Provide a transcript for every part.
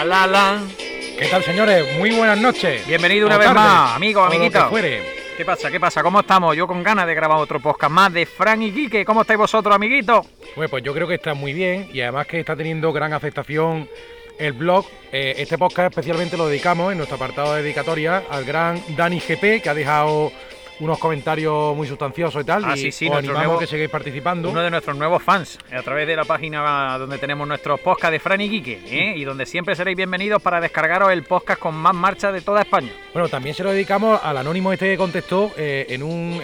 la la. ¿Qué tal, señores? Muy buenas noches. Bienvenido una vez más, amigos, amiguitos. ¿Qué pasa? ¿Qué pasa? ¿Cómo estamos? Yo con ganas de grabar otro podcast más de Fran y Quique. ¿Cómo estáis vosotros, amiguitos? Pues yo creo que está muy bien y además que está teniendo gran aceptación el blog. Este podcast especialmente lo dedicamos en nuestro apartado de dedicatoria al gran Dani GP, que ha dejado unos comentarios muy sustanciosos y tal. Sí, os animamos a que sigáis participando. Uno de nuestros nuevos fans, a través de la página donde tenemos nuestros podcasts de Fran y Quique, y donde siempre seréis bienvenidos para descargaros el podcast con más marcha de toda España. Bueno, también se lo dedicamos al anónimo este que contestó en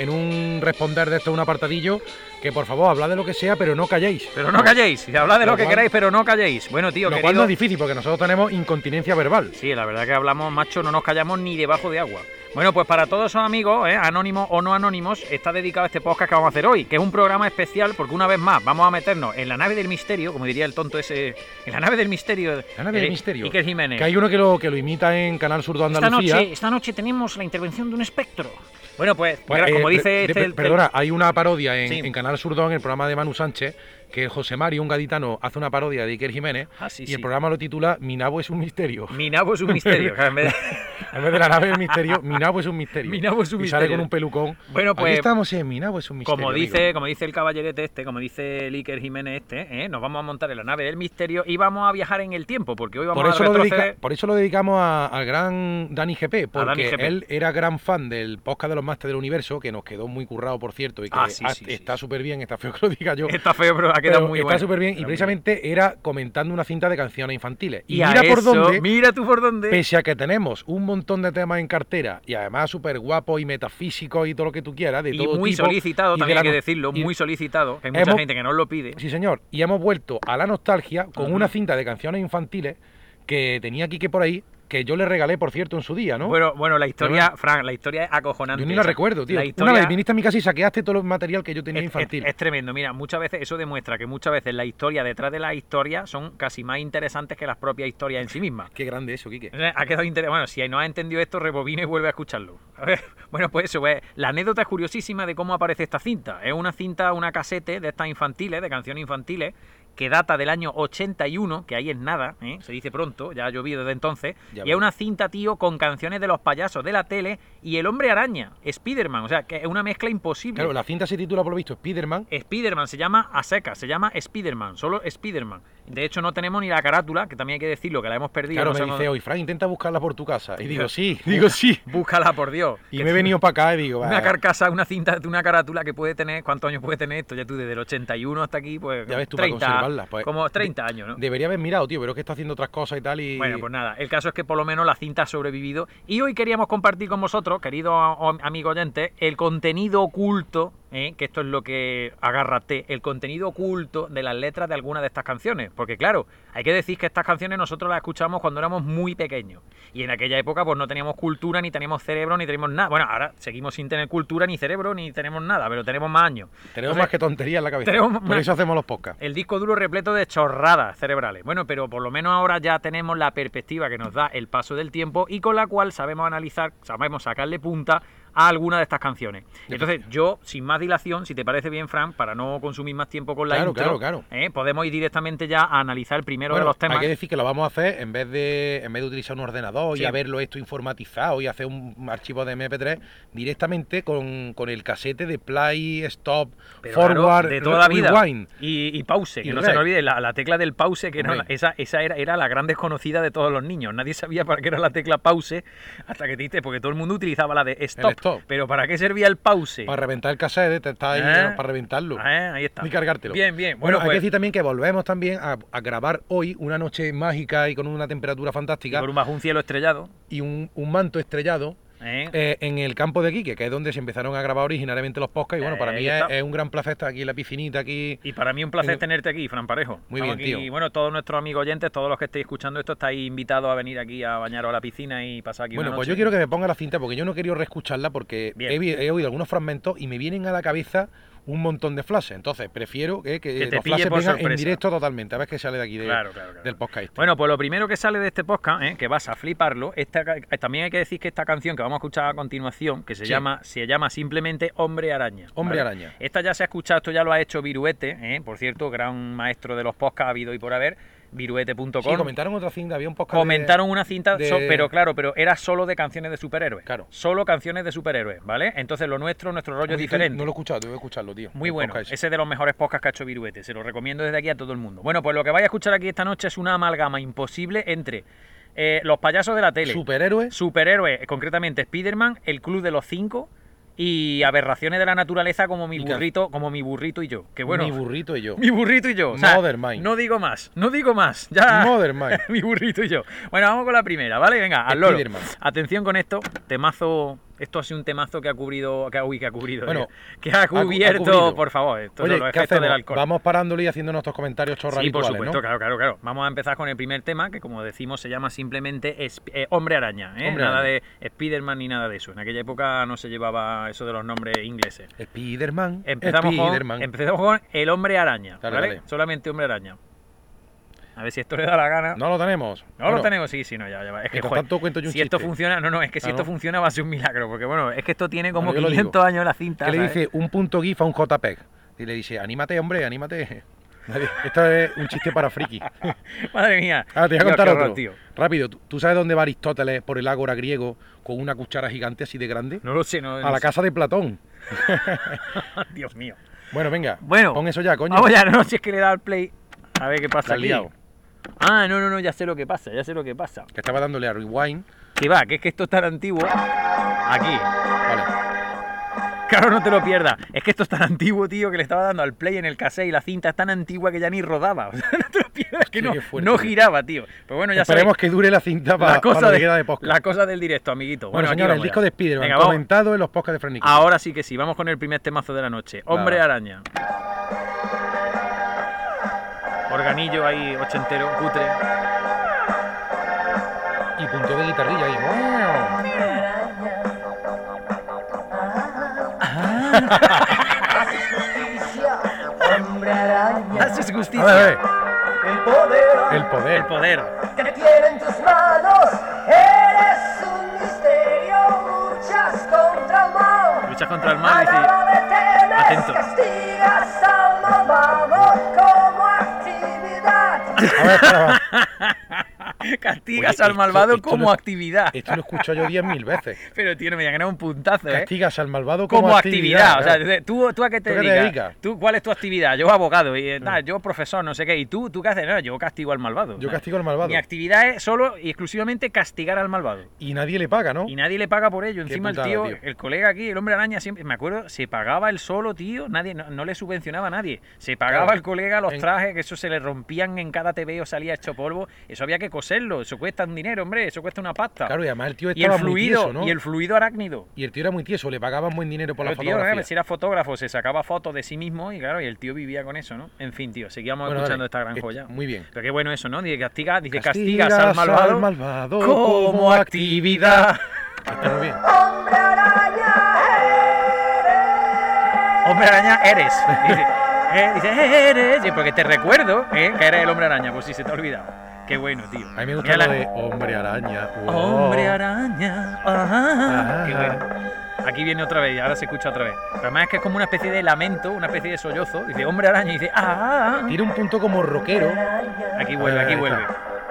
un responder de esto, un apartadillo, que por favor, hablad de lo que sea, pero no calléis. Pero no calléis, hablad de lo que queráis, pero no calléis. Bueno, tío, lo cual no es difícil, porque nosotros tenemos incontinencia verbal. Sí, la verdad que hablamos, macho, no nos callamos ni debajo de agua. Bueno, pues para todos esos amigos, anónimos o no anónimos, está dedicado a este podcast que vamos a hacer hoy, que es un programa especial porque una vez más vamos a meternos en la nave del misterio, como diría el tonto ese, en la nave del misterio. La nave del misterio. Iker Jiménez. Que hay uno que lo imita en Canal Sur de Andalucía. Esta noche tenemos la intervención de un espectro. Bueno, pues como dice perdona, hay una parodia en Canal Sur 2, en el programa de Manu Sánchez, que José Mario, un gaditano, hace una parodia de Iker Jiménez y el programa lo titula Mi nabo es un misterio. Mi nabo es un misterio. En vez de la nave del misterio, Mi nabo es un misterio. Mi nabo es un misterio. Y sale con un pelucón. Bueno, pues aquí estamos en Mi nabo es un misterio. Como dice el caballerete como dice el Iker Jiménez nos vamos a montar en la nave del misterio y vamos a viajar en el tiempo, porque hoy vamos a retroceder. Por eso lo dedicamos al gran Dani GP, porque él era gran fan del podcast de los Másteres del Universo, que nos quedó muy currado, por cierto, y que está súper bien, está feo que lo diga yo. Está feo, pero ha quedado muy bueno. Está súper bien, y precisamente era comentando una cinta de canciones infantiles. Y mira tú por dónde. Pese a que tenemos un montón de temas en cartera, y además súper guapos y metafísicos y todo lo que tú quieras, de todo tipo. Y muy solicitado, también hay que decirlo, muy solicitado. Hay mucha gente que nos lo pide. Sí, señor. Y hemos vuelto a la nostalgia con una cinta de canciones infantiles que tenía Quique por ahí, que yo le regalé, por cierto, en su día, ¿no? Bueno, la historia, Fran, la historia es acojonante. Yo ni la recuerdo, tío. Una vez viniste a mi casa y saqueaste todo el material que yo tenía infantil. Es tremendo. Mira, muchas veces eso demuestra que muchas veces la historia detrás de la historia son casi más interesantes que las propias historias en sí mismas. Qué grande eso, Quique. Ha quedado interesante. Bueno, si no has entendido esto, rebobina y vuelve a escucharlo. A ver, bueno, pues eso, la anécdota es curiosísima de cómo aparece esta cinta. Es una cinta, una casete de estas infantiles, de canciones infantiles, que data del año 81, que ahí es nada, se dice pronto, ya ha llovido desde entonces, y es una cinta, tío, con canciones de los payasos de la tele y el Hombre Araña, Spiderman, o sea, que es una mezcla imposible. Claro, la cinta se titula, por lo visto, Spiderman. Spiderman, se llama a secas, se llama Spiderman, solo Spiderman. De hecho, no tenemos ni la carátula, que también hay que decirlo, que la hemos perdido. Claro, me dice hoy, Fran, intenta buscarla por tu casa. Y digo, sí. Búscala, por Dios. Y me he venido para acá y digo, una carcasa, una cinta de una carátula que puede tener, ¿cuántos años puede tener esto? Ya tú, desde el 81 hasta aquí, pues ya ves tú, 30, para conservarla. Pues, como 30 años, ¿no? Debería haber mirado, tío, pero es que está haciendo otras cosas y tal y... Bueno, pues nada, el caso es que por lo menos la cinta ha sobrevivido y hoy queríamos compartir con vosotros, queridos amigos oyentes, el contenido oculto, que esto es lo que agárrate, el contenido oculto de las letras de algunas de estas canciones, porque claro, hay que decir que estas canciones nosotros las escuchamos cuando éramos muy pequeños y en aquella época pues no teníamos cultura, ni teníamos cerebro, ni teníamos nada. Bueno, ahora seguimos sin tener cultura, ni cerebro, ni tenemos nada, pero tenemos más años. Tenemos más que tonterías en la cabeza, por eso hacemos los podcasts. El disco duro repleto de chorradas cerebrales. Bueno, pero por lo menos ahora ya tenemos la perspectiva que nos da el paso del tiempo y con la cual sabemos analizar, sabemos sacarle punta a alguna de estas canciones. Entonces, yo, sin más dilación, si te parece bien, Fran, para no consumir más tiempo con la intro, podemos ir directamente ya a analizar el primero de los temas. Hay que decir que lo vamos a hacer en vez de utilizar un ordenador y haberlo esto informatizado y hacer un archivo de MP3 directamente con el casete de play, stop, forward, de toda la vida. Rewind. Y pause, que no se nos olvide, la tecla del pause, que esa era la gran desconocida de todos los niños. Nadie sabía para qué era la tecla pause hasta que te diste, porque todo el mundo utilizaba la de stop. Pero ¿para qué servía el pause? Para reventar el cassette, está ahí para reventarlo. Ahí está. Y cargártelo. Bien. Bueno, hay que decir también que volvemos también a grabar hoy una noche mágica y con una temperatura fantástica. Y bajo un cielo estrellado. Y un manto estrellado. En el campo de Quique, que es donde se empezaron a grabar originariamente los podcasts. Y bueno, para mí es un gran placer estar aquí en la piscinita. Aquí. Y para mí un placer tenerte aquí, Fran Parejo. Muy bien, aquí, tío. Y bueno, todos nuestros amigos oyentes, todos los que estéis escuchando esto, estáis invitados a venir aquí a bañaros a la piscina y pasar aquí una noche. Pues yo quiero que me ponga la cinta porque yo no quiero reescucharla porque he oído algunos fragmentos y me vienen a la cabeza un montón de flashes. Entonces prefiero que los flashes vengan en directo totalmente. A ver qué sale de aquí del podcast. Bueno, pues lo primero que sale de este podcast, que vas a fliparlo, también hay que decir que esta canción que vamos a escuchar a continuación, que se llama simplemente Hombre Araña. Hombre Araña. Esta ya se ha escuchado, esto ya lo ha hecho Viruete, por cierto, gran maestro de los podcasts ha habido y por haber. viruete.com. Sí, comentaron otra cinta, había un podcast. Comentaron una cinta, de- pero era solo de canciones de superhéroes. Claro. Solo canciones de superhéroes, ¿vale? Entonces nuestro rollo es diferente. No lo he escuchado, tengo que escucharlo, tío. Muy el bueno, podcast ese. ese es de los mejores podcasts que ha hecho Viruete, se lo recomiendo desde aquí a todo el mundo. Bueno, pues lo que vais a escuchar aquí esta noche es una amalgama imposible entre los payasos de la tele, Superhéroes. superhéroes, concretamente Spider-Man, el Club de los Cinco y aberraciones de la naturaleza como mi burrito y yo. Que bueno, Mi burrito y yo. mi burrito y yo. O sea, Mother Mind. no digo más. Ya. Mother Mind. Mi burrito y yo. Bueno, vamos con la primera, ¿vale? Venga, al loro. Spiderman. Atención con esto, temazo. Esto ha sido un temazo que ha cubrido. Bueno, que ha cubierto, cubrido. por favor. Esto Oye, son los ¿qué efectos hacemos? del alcohol. Vamos parándole y haciendo nuestros comentarios chorra Sí, por habituales, supuesto, ¿no? claro. Vamos a empezar con el primer tema, que como decimos se llama simplemente Hombre Araña, ¿eh? Hombre Nada Araña. de Spiderman ni nada de eso. En aquella época no se llevaba eso de los nombres ingleses. Spiderman. Empezamos con el Hombre Araña, Dale, ¿vale? dale. Solamente Hombre Araña. A ver si esto le da la gana. No lo tenemos. No lo tenemos, sí, no, ya va. Es que, Mientras joder, tanto cuento yo un si esto chiste. funciona, es que si esto ¿no? funciona va a ser un milagro, porque bueno, es que esto tiene como Bueno, yo lo 500 digo. años la cinta. ¿Qué le ¿sabes? dice un punto GIF a un JPEG? Y le dice, anímate, hombre, anímate. Esto es un chiste para friki. Madre mía. Ahora te voy a Dios, contar qué otro. horror, tío. Rápido, ¿tú sabes dónde va Aristóteles por el ágora griego con una cuchara gigante así de grande? No lo sé, no. A la casa de Platón. Dios mío. Bueno, venga, Bueno, pon eso ya, coño. vamos ya, no, si es que le da al play. A ver qué pasa La has aquí. liado. Ah, no, ya sé lo que pasa. Que estaba dándole a rewind. Que va, que es que esto es tan antiguo. Aquí. Vale. Claro, no te lo pierdas. Es que esto es tan antiguo, tío, que le estaba dando al play en el cassette y la cinta es tan antigua que ya ni rodaba. O sea, no te lo pierdas, que Hostia, qué fuerte, no tío. giraba, tío. Pero bueno, ya Esperemos sabéis. que dure la cinta para La cosa, lo que queda de podcast. la cosa del directo, amiguito. Bueno, aquí señores, el vamos disco ya. de Spiderman Venga, vamos. comentado en los podcasts de Fran Nicola. Ahora sí que sí, vamos con el primer temazo de la noche. Hombre Va. Araña. Organillo ahí, ochentero, cutre. Y punto de guitarrilla ahí. Hombre araña, Haces A justicia. ver, el poder el poder. El poder. que tiene en tus manos. Eres un misterio, luchas contra el mal. Luchas contra el mal y dice, Nada detienes, atento. castigas al malvado como actividad. A ver, espera, castigas Oye, al malvado esto como lo- actividad. esto lo escucho yo 10.000 veces. Pero tío, no me ganado un puntazo, ¿eh? Castigas al malvado Como actividad, o sea, claro. ¿tú a qué te ¿Tú qué te dedicas? dedicas? ¿Tú cuál es tu actividad? Yo abogado, y yo profesor, no sé qué. ¿Y tú qué haces? No, yo castigo al malvado. Yo O sea, castigo al malvado. Mi actividad es solo y exclusivamente castigar al malvado. Y nadie le paga, ¿no? Y nadie le paga por ello. Qué Encima putada, el tío, tío. el colega aquí, el hombre araña, siempre, me acuerdo, se pagaba él solo, tío. Nadie, no le subvencionaba a nadie. Se pagaba Claro. al colega los En- trajes, que eso se le rompían en cada TV o salía hecho polvo. Eso había que coserlo. Eso cuesta un dinero, hombre. Eso cuesta una pasta. Claro, y además el tío y el estaba muy fluido, tieso, ¿no? y el fluido arácnido. Y el tío era muy tieso, le pagaban buen dinero por la Pero, tío, fotografía. si era fotógrafo, se sacaba fotos de sí mismo y claro, y el tío vivía con eso, ¿no? En fin, tío, seguíamos Bueno, escuchando dale. esta gran joya. Muy bien. Pero qué bueno eso, ¿no? Dice, castigas Castigas al malvado, como actividad. Está muy bien. Hombre araña, Hombre araña eres. Dice, eres. Y porque te recuerdo que eres el hombre araña, por si se te ha olvidado. Qué bueno, tío. A mí me gusta Mira lo la- de hombre araña. Wow. Hombre araña. Ajá. Ajá. Qué bueno. Aquí viene otra vez, ahora se escucha otra vez. Pero además es que es como una especie de lamento, una especie de sollozo. Dice hombre araña y dice, ah. Tiene un punto como rockero. Aquí vuelve, Ahí aquí está. vuelve.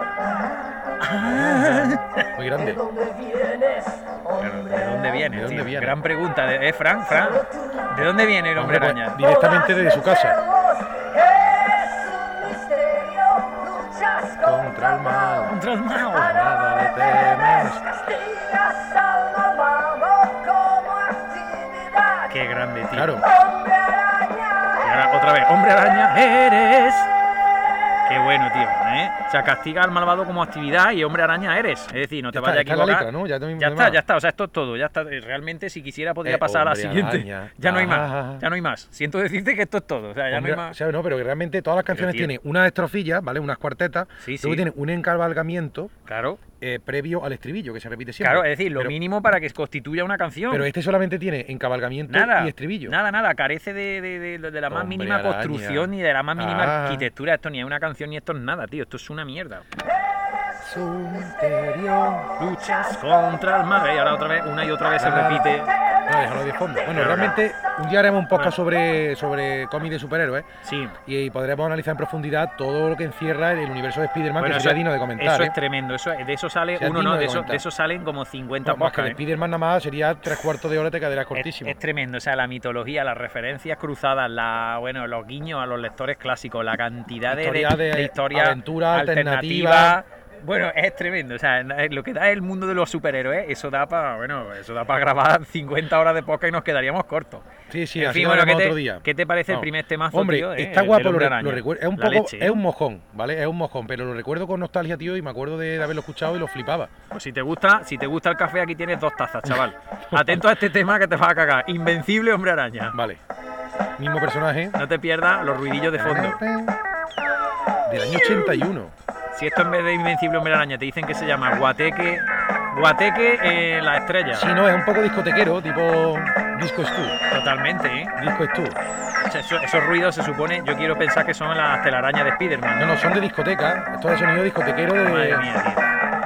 Muy ¿de grande. dónde vienes? Claro, ¿de dónde viene? ¿De dónde tío? viene? Gran pregunta. Fran? ¿De dónde viene el hombre Hombre, pues, araña? directamente desde su casa. Eres un misterio, luchas Contra el mal. Contra el mal. Nada le temes. castigas al malvado como actividad. Qué grande, tío. Claro. Hombre araña, Y ahora otra vez, hombre araña, eres. Qué bueno, tío. O sea, castiga al malvado como actividad y hombre araña eres. Es decir, no te Ya vayas a está, está equivocar. la letra, ¿no? Ya Ya está, ya está. O sea, esto es todo. Ya está. Realmente, si quisiera, podría pasar a la hombre siguiente. araña. Ya no hay Ah. más. Ya no hay más. Siento decirte que esto es todo. O sea, ya Hombre, no hay más. ¿sabes? No, pero que realmente todas las canciones tío. tienen unas estrofillas, ¿vale? Unas cuartetas. Sí, Luego sí. tienen un encabalgamiento Claro. previo al estribillo, que se repite siempre. Claro, es decir, lo Pero- mínimo para que constituya una canción. Pero este solamente tiene encabalgamiento Nada, y estribillo. nada, carece de la más Hombre mínima araña. construcción ni de la más mínima Ah. arquitectura. Esto ni es una canción ni esto es nada, tío. Esto es una mierda. Eres un misterio. Luchas contra el mal. Y ahora otra vez, una y otra vez se repite. No, déjalo de fondo. Bueno, realmente un día haremos un podcast sobre cómics de superhéroes Sí. y podremos analizar en profundidad todo lo que encierra el universo de Spider-Man, Bueno, que sería digno de comentar. Eso es tremendo. De eso sale Sería uno, digno no, de de comentar. eso salen como 50 No, más que podcasts. de Spider-Man nada más sería 3/4 de hora, te quedaría cortísimo. Es tremendo, o sea, la mitología, las referencias cruzadas, los guiños a los lectores clásicos, la cantidad de historias, aventura alternativas. Bueno, es tremendo, o sea, lo que da el mundo de los superhéroes, eso da para grabar 50 horas de podcast y nos quedaríamos cortos. Sí, sí, En así fin, lo bueno, haremos otro día. ¿qué te parece el Vamos. primer temazo, Hombre, tío? está El guapo, del lo Hombre Araña? recuerdo. Es un La poco, leche, es un mojón, ¿vale? Es un mojón, pero lo recuerdo con nostalgia, tío, y me acuerdo de haberlo escuchado y lo flipaba. Pues si te gusta el café, aquí tienes 2 tazas, chaval. Atento a este tema que te vas a cagar. Invencible Hombre Araña. Vale. Mismo personaje. No te pierdas los ruidillos de fondo. Del año 81. Si esto en vez de Invencible Hombre Araña te dicen que se llama Guateque la estrella. Sí, no, es un poco discotequero, tipo Disco Stu. Totalmente, ¿eh? Disco Stu. O sea, esos ruidos se supone, yo quiero pensar que son las telarañas de Spiderman. No, no, son de discoteca. Esto es sonido discotequero de. Madre mía, tío.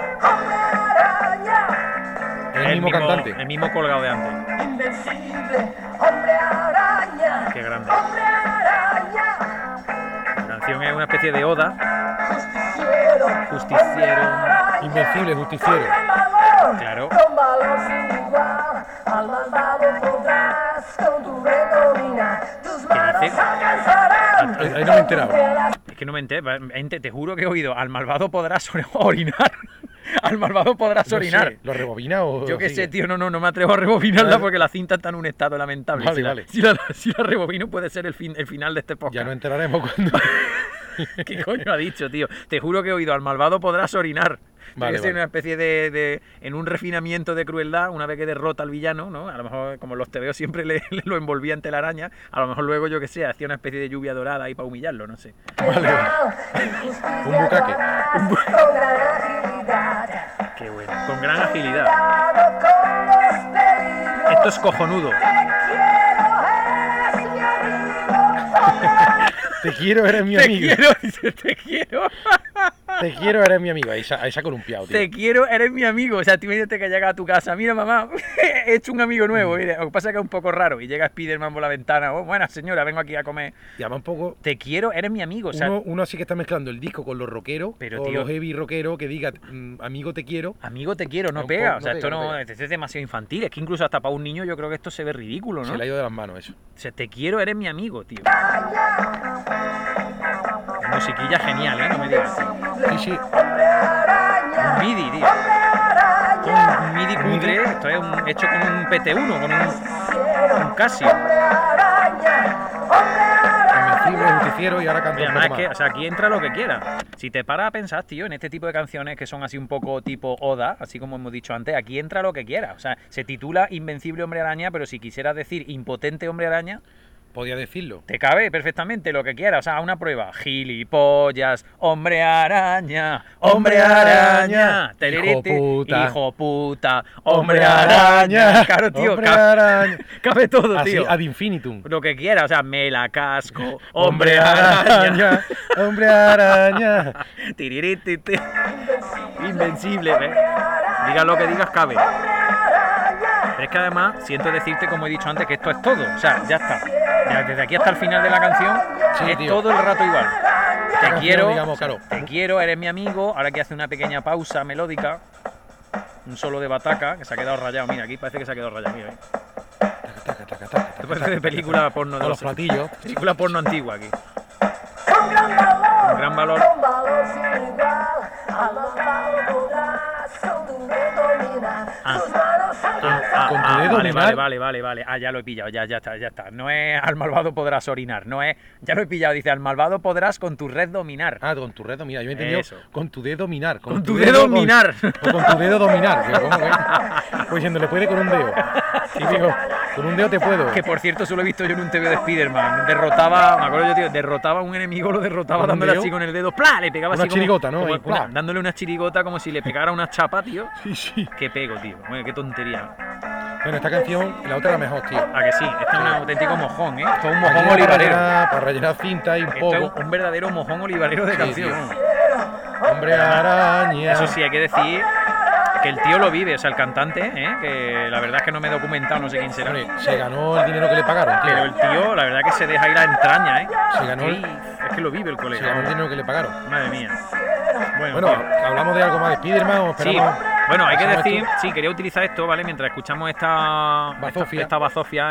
Es el mismo cantante. El mismo colgado de antes. Invencible, hombre araña. Qué grande. Hombre araña. La canción es una especie de oda. Justiciero. Justiciero. Invencible, justiciero. Valor. Claro. Con valor sin igual. Al malvado podrás con tu redomina. Tus manos dice? alcanzarán. Ahí no me he enterado. Es que no me entero. Te juro que he oído. Al malvado podrás orinar. Al malvado podrás No orinar. sé, ¿lo rebobina o.? Yo qué sigue? sé, tío, no me atrevo a rebobinarla Vale. porque la cinta está en un estado lamentable. Vale, si, vale. si la rebobino puede ser el final de este podcast. Ya nos enteraremos cuando. ¿Qué coño ha dicho, tío? Te juro que he oído al malvado podrás orinar. Vale, Debe ser vale. una especie en un refinamiento de crueldad, una vez que derrota al villano, ¿no? A lo mejor, como los tebeos siempre le lo envolvía en telaraña, a lo mejor luego, yo qué sé, hacía una especie de lluvia dorada ahí para humillarlo, no sé. Vale, vale. Un bucaque. Con gran agilidad. Qué bueno. Con gran agilidad. Cuidado con los peligros. Esto es cojonudo. Te quiero, eres mi amigo. Te quiero, eres mi amigo. Dice, te quiero. Te quiero, eres mi amigo. Ahí se ha columpiado, tío. Te quiero, eres mi amigo. O sea, tú imagínate que llega a tu casa. Mira, mamá, he hecho un amigo nuevo. Mira, lo que pasa es que es un poco raro. Y llega Spiderman por la ventana. Oh, buena señora, vengo aquí a comer. Llama un poco. Te quiero, eres mi amigo. O sea, Uno así que está mezclando el disco con los rockeros, Pero, o tío- los heavy rockeros que diga amigo te quiero. amigo, te quiero, no Un pega. poco, O sea, no esto pega, no no, pega. esto es demasiado infantil. Es que incluso hasta para un niño yo creo que esto se ve ridículo, ¿no? Se le ha ido de las manos eso. O sea, te quiero, eres mi amigo, tío. Musiquilla genial, ¿eh? No me digas. Sí, sí. Un MIDI, tío. Esto es un MIDI cutre. Esto es hecho con un PT1, con un Casio. Invencible, justiciero y ahora canta Oye, un además poco es que, más. o sea, aquí entra lo que quiera. Si te paras a pensar, tío, en este tipo de canciones que son así un poco tipo Oda, así como hemos dicho antes, aquí entra lo que quiera. O sea, se titula Invencible Hombre Araña, pero si quisieras decir Impotente Hombre Araña, Podía decirlo. te cabe perfectamente lo que quiera. O sea, una prueba. Gilipollas, Hombre Araña, Hombre Araña, telerete, puta. hijo puta, Hombre Araña. Claro, tío, Hombre araña. cabe todo, Así, tío. ad infinitum. Lo que quiera, o sea, me la casco, Hombre Araña. Hombre araña. Tirirititi. Invencible, ¿ves? Digas lo que digas, cabe. Pero es que además, siento decirte, como he dicho antes, que esto es todo. O sea, ya está. Ya desde aquí hasta el final de la canción, Sí, es tío. todo el rato igual. Te canción, quiero, digamos, claro. te quiero, eres mi amigo. Ahora que hace una pequeña pausa melódica, un solo de bataca, que se ha quedado rayado. Mira, aquí parece que se ha quedado rayado. Mira, esto parece de película porno. Con los platillos. Película porno antigua aquí. Con gran valor, Con gran valor. con valor sin igual, al malvado podrás con tu dedo Ah. tus manos alcanzarán. Con tu dedo minar. Vale. Ah, ya lo he pillado, ya está. No es al malvado podrás orinar, no es. Ya lo he pillado, dice al malvado podrás con tu red dominar. Ah, con tu dedo dominar. Yo me he entendido Eso. con tu dedo minar. Con tu dedo minar. O con tu dedo dominar. Digo, ¿cómo que? Pues diciendo, le puede con un dedo. Y digo, con un dedo te puedo. Que por cierto, solo he visto yo en un TV de Spiderman. Derrotaba, me acuerdo yo, tío, derrotaba a un enemigo, lo derrotaba ¿Con un dándole dedo? así con el dedo, ¡plá! Le pegaba Una así como- chirigota, ¿no? como- Ahí, ¡plá! dándole una chirigota como si le pegara una chapa, tío. Sí, sí. Qué pego, tío. Bueno, qué tontería. Bueno, esta canción, la otra era mejor, tío. ¿A que sí? Este es un auténtico mojón, ¿eh? Esto es un Aquí mojón olivarero. para rellenar cinta y un Esto poco. es un verdadero mojón olivarero de Sí, canción. tío. ¿no? Hombre araña. Eso sí, hay que decir que el tío lo vive, o sea, el cantante, que la verdad es que no me he documentado, no sé quién será. Hombre, se ganó el dinero que le pagaron, tío. Pero el tío, la verdad que se deja ir a entraña, Se ganó el- Es que lo vive el colega. Se ganó el dinero que le pagaron. Madre mía. Bueno, hablamos de algo más de Spiderman o Sí, esperamos. bueno, hay que pasamos decir, esto? sí, quería utilizar esto, ¿vale? Mientras escuchamos esta bazofia,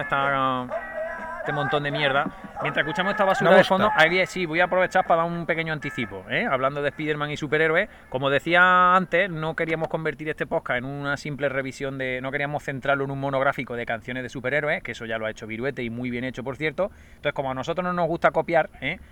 este montón de mierda. Mientras escuchamos esta basura Una de bosta. fondo, ahí sí, voy a aprovechar para dar un pequeño anticipo, hablando de Spiderman y superhéroes. Como decía antes, no queríamos convertir este podcast en una simple revisión no queríamos centrarlo en un monográfico de canciones de superhéroes, que eso ya lo ha hecho Viruete y muy bien hecho, por cierto. Entonces, como a nosotros no nos gusta copiar,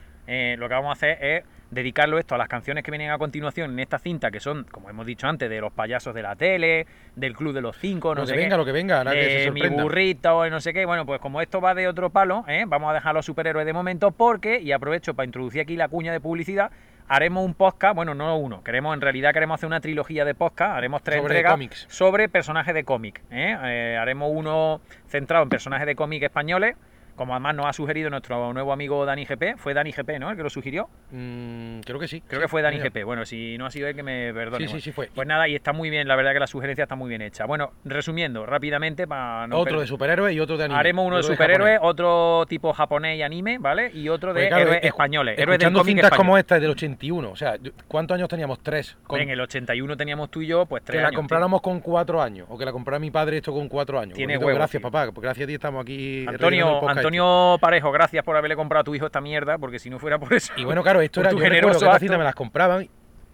lo que vamos a hacer es dedicarlo esto a las canciones que vienen a continuación en esta cinta, que son, como hemos dicho antes, de los payasos de la tele, del Club de los Cinco, Lo que venga, ahora que se de mi sorprenda. burrito y no sé qué. Bueno, pues como esto va de otro palo, vamos a dejar a los superhéroes de momento porque, y aprovecho para introducir aquí la cuña de publicidad, haremos un podcast, bueno, no uno, en realidad queremos hacer una trilogía de podcast, haremos 3 Sobre entregas cómics. sobre personajes de cómic. Haremos uno centrado en personajes de cómic españoles, como además nos ha sugerido nuestro nuevo amigo Dani GP. Fue Dani GP, ¿no?, el que lo sugirió. Creo que sí. Creo que fue Dani GP. Bueno, si no ha sido él, que me perdone. Sí, fue. Pues nada, y está muy bien, la verdad que la sugerencia está muy bien hecha. Bueno, resumiendo rápidamente para no Otro de superhéroes y otro de anime. haremos uno de Otro superhéroes, japonés. otro tipo japonés y anime, ¿vale? Y otro de Porque, claro, héroes españoles. Héroes del Escuchando cómic cintas español. como esta del 81, o sea, ¿cuántos años teníamos? 3. En el 81 teníamos tú y yo, pues 3 Que la años. compráramos con 4 años, o que la comprara mi padre esto con 4 años. Tiene Porque huevos, gracias, tío. papá, porque gracias a ti estamos aquí. rellenando el Antonio, podcast Antonio Parejo, gracias por haberle comprado a tu hijo esta mierda, porque si no fuera por eso. Y bueno, claro, esto por era, tu yo recuerdo generoso que estas acto. cintas me las compraban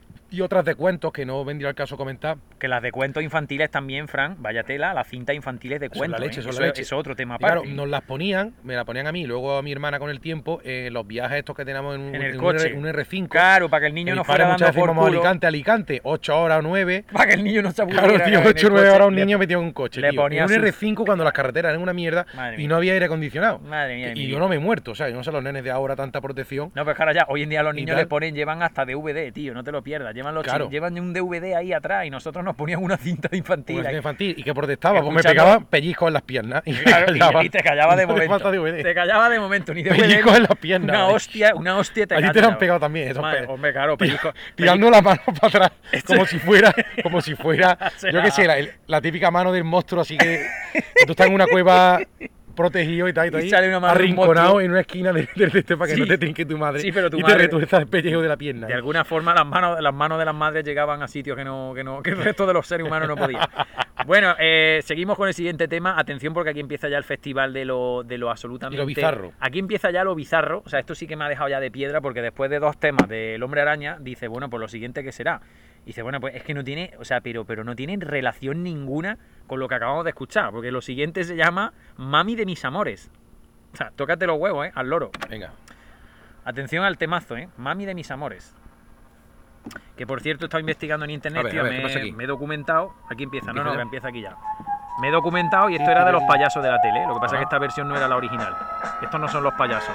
y otras de cuentos que no vendría al caso comentar. Que las de cuentos infantiles también, Fran, vaya tela, las cintas infantiles de Son la cuentos. leche, son eso, la leche. eso es otro tema Y claro, aparte. nos las ponían, me la ponían a mí, luego a mi hermana con el tiempo, los viajes estos que tenemos en En el un coche. un R5. Claro, para que el niño Que no mis padres fuera muchas dando veces por íbamos a culo. Alicante, 8 horas o 9. Para que el niño no se aburriera. Claro, tío, en el 8 o 9 coche. horas un Le- niño metido en un coche, le tío. ponía En un su- R5 cuando las carreteras eran una mierda Madre y mía. no había aire acondicionado. Madre mía de mi Y vida. yo no me he muerto, o sea, yo no sé los nenes de ahora tanta protección. No, pero claro, ya, hoy en día los Y niños tal. le ponen, llevan hasta DVD, tío, no te lo pierdas. Claro. Llevan un DVD ahí atrás y nosotros nos ponían una cinta de infantil. Una ahí. cena infantil y que protestaba, pues me Escuchando- pegaba pellizcos en las piernas. Y, me Claro, callaba. y te callaba de No le momento. falta DVD. Te callaba de momento, ni de Pellizcos en las piernas. Una hostia te Allí te callaba. lo han pegado también, esos Madre, pe- hombre, claro, pellizco. Tirando la mano para atrás, Esto- como si fuera, yo qué sé, la típica mano del monstruo, así que tú estás en una cueva protegido y tal, Y sale una mano de un arrinconado monstruo. en una esquina de este para que Sí. no te trinque tu madre. Sí, pero tu y madre- te retuerza el pellejo de la pierna. De alguna forma las manos de las madres llegaban a sitios que el resto de los seres humanos no podía. Bueno, seguimos con el siguiente tema. Atención, porque aquí empieza ya el festival de lo absolutamente... Y lo bizarro. Aquí empieza ya lo bizarro. O sea, esto sí que me ha dejado ya de piedra, porque después de 2 temas del Hombre Araña, dice, bueno, pues lo siguiente que será. Dice, bueno, pues es que no tiene, o sea, pero no tiene relación ninguna con lo que acabamos de escuchar, porque lo siguiente se llama Mami de mis amores. O sea, tócate los huevos, al loro. Venga. Atención al temazo, Mami de mis amores. Que por cierto he estado investigando en internet, A ver, tío, a ver, ¿qué pasa aquí? me he documentado. Aquí empieza, ¿Empieza ya? que empieza aquí ya. Me he documentado y esto era de los payasos de la tele. Lo que pasa es que esta versión no era la original. Estos no son los payasos.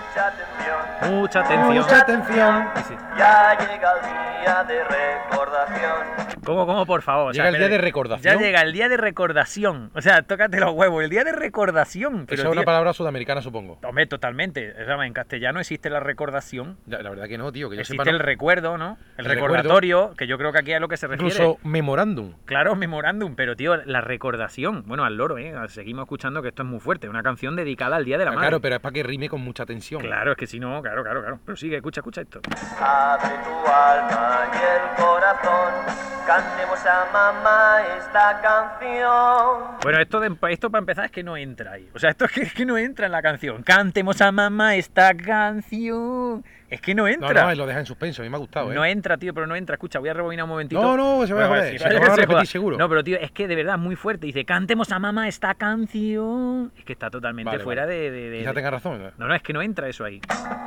Mucha atención, Mucha atención. atención. Dice, ya llega el día de recordación. ¿Cómo, por favor? O sea, Llega el día pero- de recordación. Ya llega el día de recordación. O sea, tócate los huevos. El día de recordación. Pero, Esa es una tío, palabra sudamericana, supongo. hombre, totalmente. O sea, en castellano existe la recordación. La verdad que no, tío. Que yo Existe sepa, el no. recuerdo, ¿no? El El recordatorio, que yo creo que aquí es a lo que se refiere. Incluso memorándum. Claro, memorándum, pero tío, la recordación. Bueno, al loro, seguimos escuchando que esto es muy fuerte. Una canción dedicada al Día de la Madre. Claro, pero es para que rime con mucha tensión. Claro, es que si no, claro. Pero sigue, escucha esto. Abre tu alma y el corazón, cantemos a mamá esta canción. Bueno, esto para empezar es que no entra ahí. O sea, esto es que no entra en la canción. Cantemos a mamá esta canción. Es que no No, entra. no, lo deja en suspenso, a mí me ha gustado, No entra, tío, pero no entra. Escucha, voy a rebobinar un momentito. No, se va a Bueno, joder, sí, se vaya lo van a que se repetir joda. seguro. No, pero tío, es que de verdad es muy fuerte. Dice, cantemos a mamá esta canción. Es que está totalmente Vale, fuera vale. de... Quizá tenga razón. No, es que no entra eso ahí.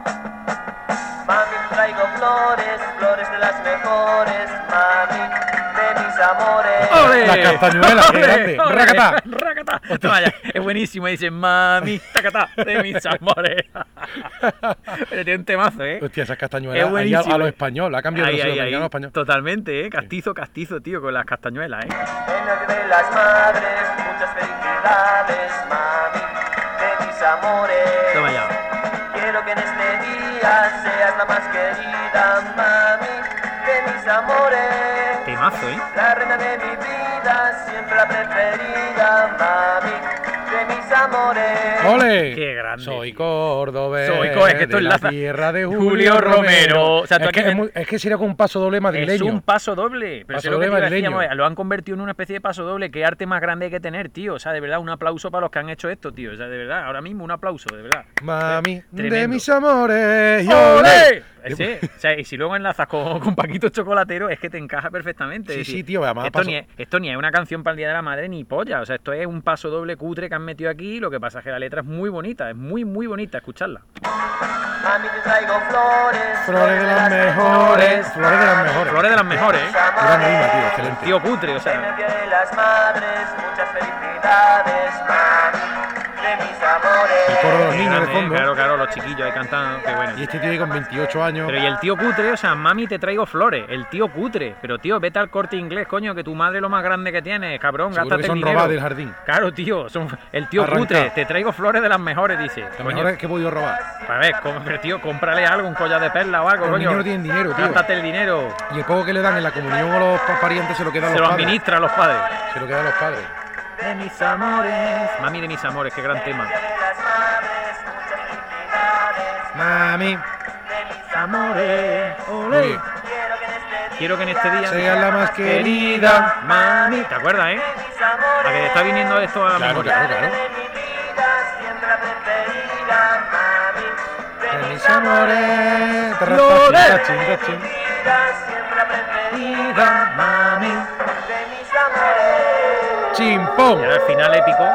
Mami, traigo flores de las mejores, mami, de mis amores. ¡Ole! La castañuela, qué grande. ¡Ole! ¡Racatá! ¡Racatá! Vaya, es buenísimo. Dice, mami, tacatá, de mis amores. Pero tiene un temazo, Hostia, esas Es castañuelas ahí buenísimo. a lo español, ha cambiado de Ahí, lo ahí, sudamericano a ahí. español. Totalmente, castizo, tío, con las castañuelas, En el de las madres, muchas felicidades, mami, de mis amores. Toma ya. Quiero que en este día seas la más querida, mami, de mis amores. amores. Temazo, ¿eh? La reina de mi vida, siempre la preferida, mami, de mis amores. ¡Ole! Qué grande, Soy tío. cordobés. Soy es que esto de la enlaza. tierra de Julio Julio Romero. Romero. O sea, tú es, aquí que es que sería con un paso doble Es madrileño. un paso doble. Pero Paso si es lo que doble te decíamos, madrileño. lo han convertido en una especie de paso doble. Qué arte más grande hay que tener, tío. O sea, de verdad, un aplauso para los que han hecho esto, tío. O sea, de verdad, ahora mismo un aplauso, de verdad. Mami, de Tremendo. mis amores. ¡Ole! Sí, o sea, y si luego enlazas con Paquito Chocolatero, es que te encaja perfectamente. Sí, Es decir, sí, tío, además esto, paso- esto ni es una canción para el Día de la Madre ni polla. O sea, esto es un paso doble cutre que han metido aquí. Lo que pasa es que la letra es muy bonita, es muy, muy bonita escucharla. Mami, te traigo flores. Flores de las mejores. Flores de las mejores. Flores de las mejores, ¿eh? Gran rima, tío, excelente. Tío cutre, o En el sea. día de las madres, muchas felicidades, mami, de mis amores. El coro de los Qué niños de grande, fondo. Claro, claro, los chiquillos ahí cantando, qué bueno. Y este tío ahí con 28 años. Pero y el tío cutre, o sea, mami te traigo flores, el tío cutre. Pero tío, vete al Corte Inglés, coño, que tu madre es lo más grande que tienes, cabrón, Seguro gástate que son el dinero. robadas del jardín. Claro, tío, el tío Arranca. cutre, te traigo flores de las mejores, dice. Lo Coño, mejor es que he podido robar. a ver, pero tío, cómprale algo, un collar de perla o algo, Los coño. niños no tienen dinero, tío. Gástate el dinero, Y el poco que le dan en la comunión a los parientes se lo quedan se los lo padres. administra a los padres. Se lo quedan los padres. De mis amores, mami de mis amores, qué gran tema. De las madres, muchas felicidades, Mami, Amores, muy bien. Quiero que en este día Sea la más querida. mami, ¿te acuerdas, eh? mis amores. A que te está viniendo esto a la Claro, memoria. claro, claro. De mi vida, siempre la preferida, mami, De mis amores. Flores. Tachín, tachín. vida, siempre la preferida, Vida, mami. de mis amores. Chimpón. Y ahora el final épico.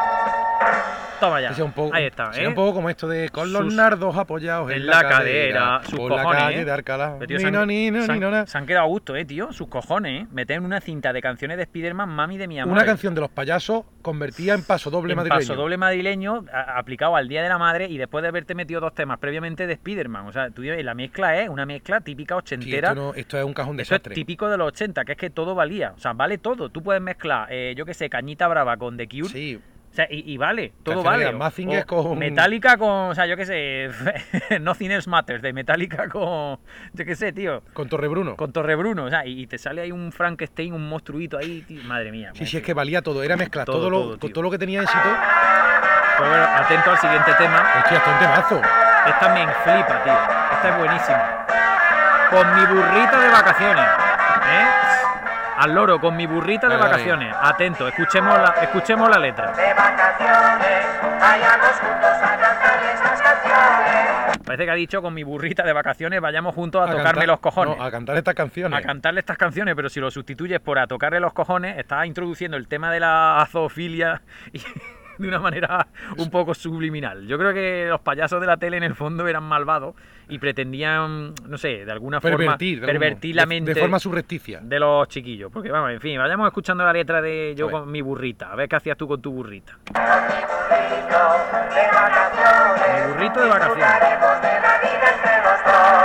Toma ya. Que sea un poco, Ahí está, sea ¿eh? un poco como esto de con los Sus- nardos apoyados en la cadera, sus por cojones, la calle ¿eh? de Alcalá. Pero, tío, Ni se han- no, ni no, se ni han- no, na. se han quedado a gusto, tío. Sus cojones, ¿eh? Meter en una cinta de canciones de Spiderman, mami de mi amor. Una canción de los payasos convertida en paso doble en madrileño. paso doble madrileño aplicado al Día de la Madre y después de haberte metido dos temas previamente de Spiderman. O sea, tú, la mezcla es una mezcla típica Sí, ochentera. esto es un cajón Eso es desastre. típico de los 80, que es que todo valía. O sea, vale todo. Tú puedes mezclar, yo qué sé, Cañita Brava con The Cure. Sí, O sea, y vale, todo Canciones vale. de Mazinger O con- Metallica con, o sea, yo qué sé, Nothing Else Matters, de Metallica con, yo qué sé, tío, con Torrebruno. con Torrebruno, o sea, y te sale ahí un Frankenstein, un monstruito ahí, tío, madre mía. Sí, sí, es que valía todo, era mezclar Todo, todo, todo, con tío. todo lo que tenía éxito. Pues bueno, atento al siguiente tema. Hostia, esto es un temazo. Esta me flipa, tío. Esta es buenísima. Con mi burrita de vacaciones. ¿Eh? Al loro, con mi burrita de Dale, dale. vacaciones. Atento, escuchemos la letra. De vacaciones, vayamos juntos a cantar estas canciones. Parece que ha dicho con mi burrita de vacaciones vayamos juntos a, tocarme cantar- los cojones. No, a cantar estas canciones. A cantarle estas canciones, pero si lo sustituyes por a tocarle los cojones, estás introduciendo el tema de la zoofilia y de una manera un poco subliminal. Yo creo que los payasos de la tele en el fondo eran malvados y pretendían, no sé, de alguna Pervertir, forma pervertir la mente de forma subrepticia. de los chiquillos. Porque vamos, en fin, vayamos escuchando la letra de yo A ver. con mi burrita. A ver qué hacías tú con tu burrita. Con mi burrito de vacaciones. Mi burrito de vacaciones. Disfrutaremos de la vida entre los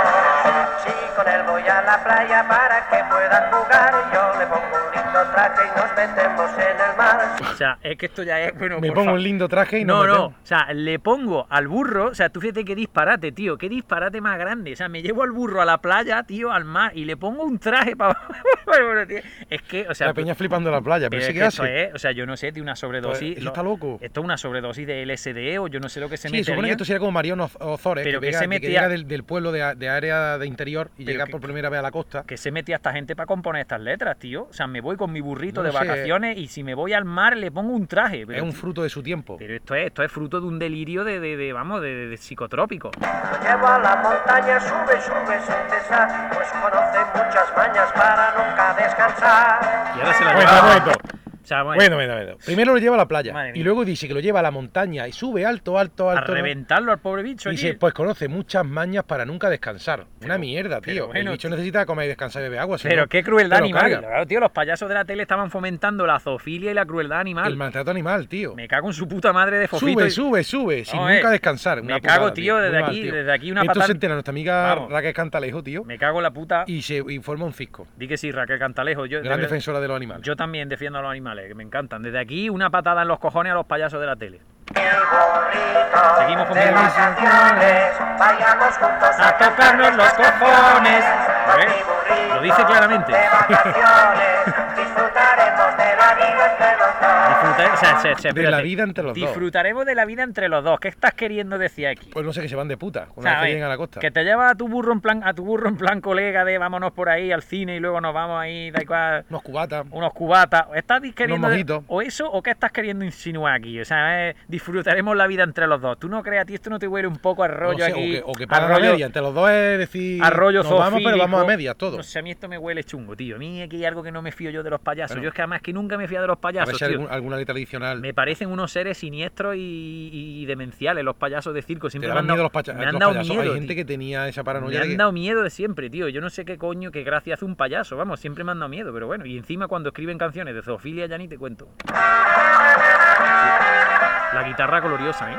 dos. Si con él voy a la playa para que puedan jugar, yo le pongo un lindo traje y nos metemos en el mar. O sea, es que esto ya es, bueno, Me por pongo fa- un lindo traje y No, nos no, metemos. o sea, le pongo al burro, o sea, tú fíjate qué disparate, tío, qué disparate más grande. O sea, me llevo al burro a la playa, tío, al mar, y le pongo un traje para... Bueno, tío, es que, o sea... La peña flipando en la playa, pero pero sí es que que esto hace. es, o sea, yo no sé, tío, una sobredosis... Pues, eso está loco. Esto es una sobredosis de LSD o yo no sé lo que se Sí, metería. supone que esto sería como Marión Ozores, Pero que, que llega, se que metía- llega del pueblo de área de interior y Pero llega que- por primera vez a la costa. Que se metía esta gente para componer estas letras, tío. O sea, me voy con mi burrito No de sé. vacaciones y si me voy al mar le pongo un traje. Pero, Es un fruto de su tiempo. pero esto es fruto de un delirio vamos, de psicotrópico. Lo llevo a la montaña, sube, sube sin cesar, pues conoce muchas mañas para nunca descansar. Y ahora se la Bueno, lleva... bueno. O sea, bueno, Bueno. Primero lo lleva a la playa Madre y mía. luego dice que lo lleva a la montaña y sube alto, alto, a alto. ¿no? reventarlo al pobre bicho. Y allí. dice, pues conoce muchas mañas para nunca descansar. Una mierda, pero tío. bueno, El bicho necesita comer y descansar y beber agua. si Pero no, qué crueldad te lo animal. carga. Claro, tío, los payasos de la tele estaban fomentando la zoofilia y la crueldad animal. El maltrato animal, tío. Me cago en su puta madre de fofito. Sube, sin No, nunca descansar. me Una cago, putada, tío, desde Muy aquí- tío. desde aquí una Esto patada- se entera nuestra amiga Vamos. Raquel Cantalejo, tío, Me cago en la puta. y forma un cisco. Di que sí, Raquel Cantalejo. Yo, de Gran verdad- defensora de los animales. yo también defiendo a los animales, que me encantan. Desde aquí, una patada en los cojones a los payasos de la tele. El burrito Seguimos con de mi vacaciones, vayamos juntos A tocarnos los cojones. Con mi burrito burrito. Lo dice claramente. De vacaciones, disfrutaremos de la vida entre los dos. De Espérate. la vida entre los dos. Disfrutaremos de la vida entre los dos. ¿Qué estás queriendo decir aquí? Pues no sé, que se van de puta O una sea, vez que lleguen a la costa. que te llevas a tu burro en plan colega de vámonos por ahí al cine y luego nos vamos ahí, da igual, Unos cubatas. unos cubatas. ¿Estás queriendo mojitos. o eso o qué estás queriendo insinuar aquí? O sea, disfrutaremos la vida entre los dos. ¿Tú no crees, a ti esto no te huele un poco a rollo No sé, aquí? o que a pagan a rollo- media. Entre los dos es decir. a rollo nos vamos, pero vamos a zoofílico? medias todo. No sé, a mí esto me huele chungo, tío. A mí aquí hay algo que no me fío yo de los payasos. Bueno. Yo es que además que nunca me fío de los A ver payasos, si hay tío. alguna letra adicional. Me parecen unos seres siniestros y demenciales los payasos de circo. Te Siempre me daban han miedo dado, los me han los dado payasos. miedo, Hay gente tío. que tenía esa Me paranoia de han que. dado miedo de siempre, tío. Yo no sé qué coño, qué gracia hace un payaso. Vamos, siempre me han dado miedo, pero bueno. Y encima cuando escriben canciones de zoofilia ya ni te cuento. La guitarra gloriosa, ¿eh?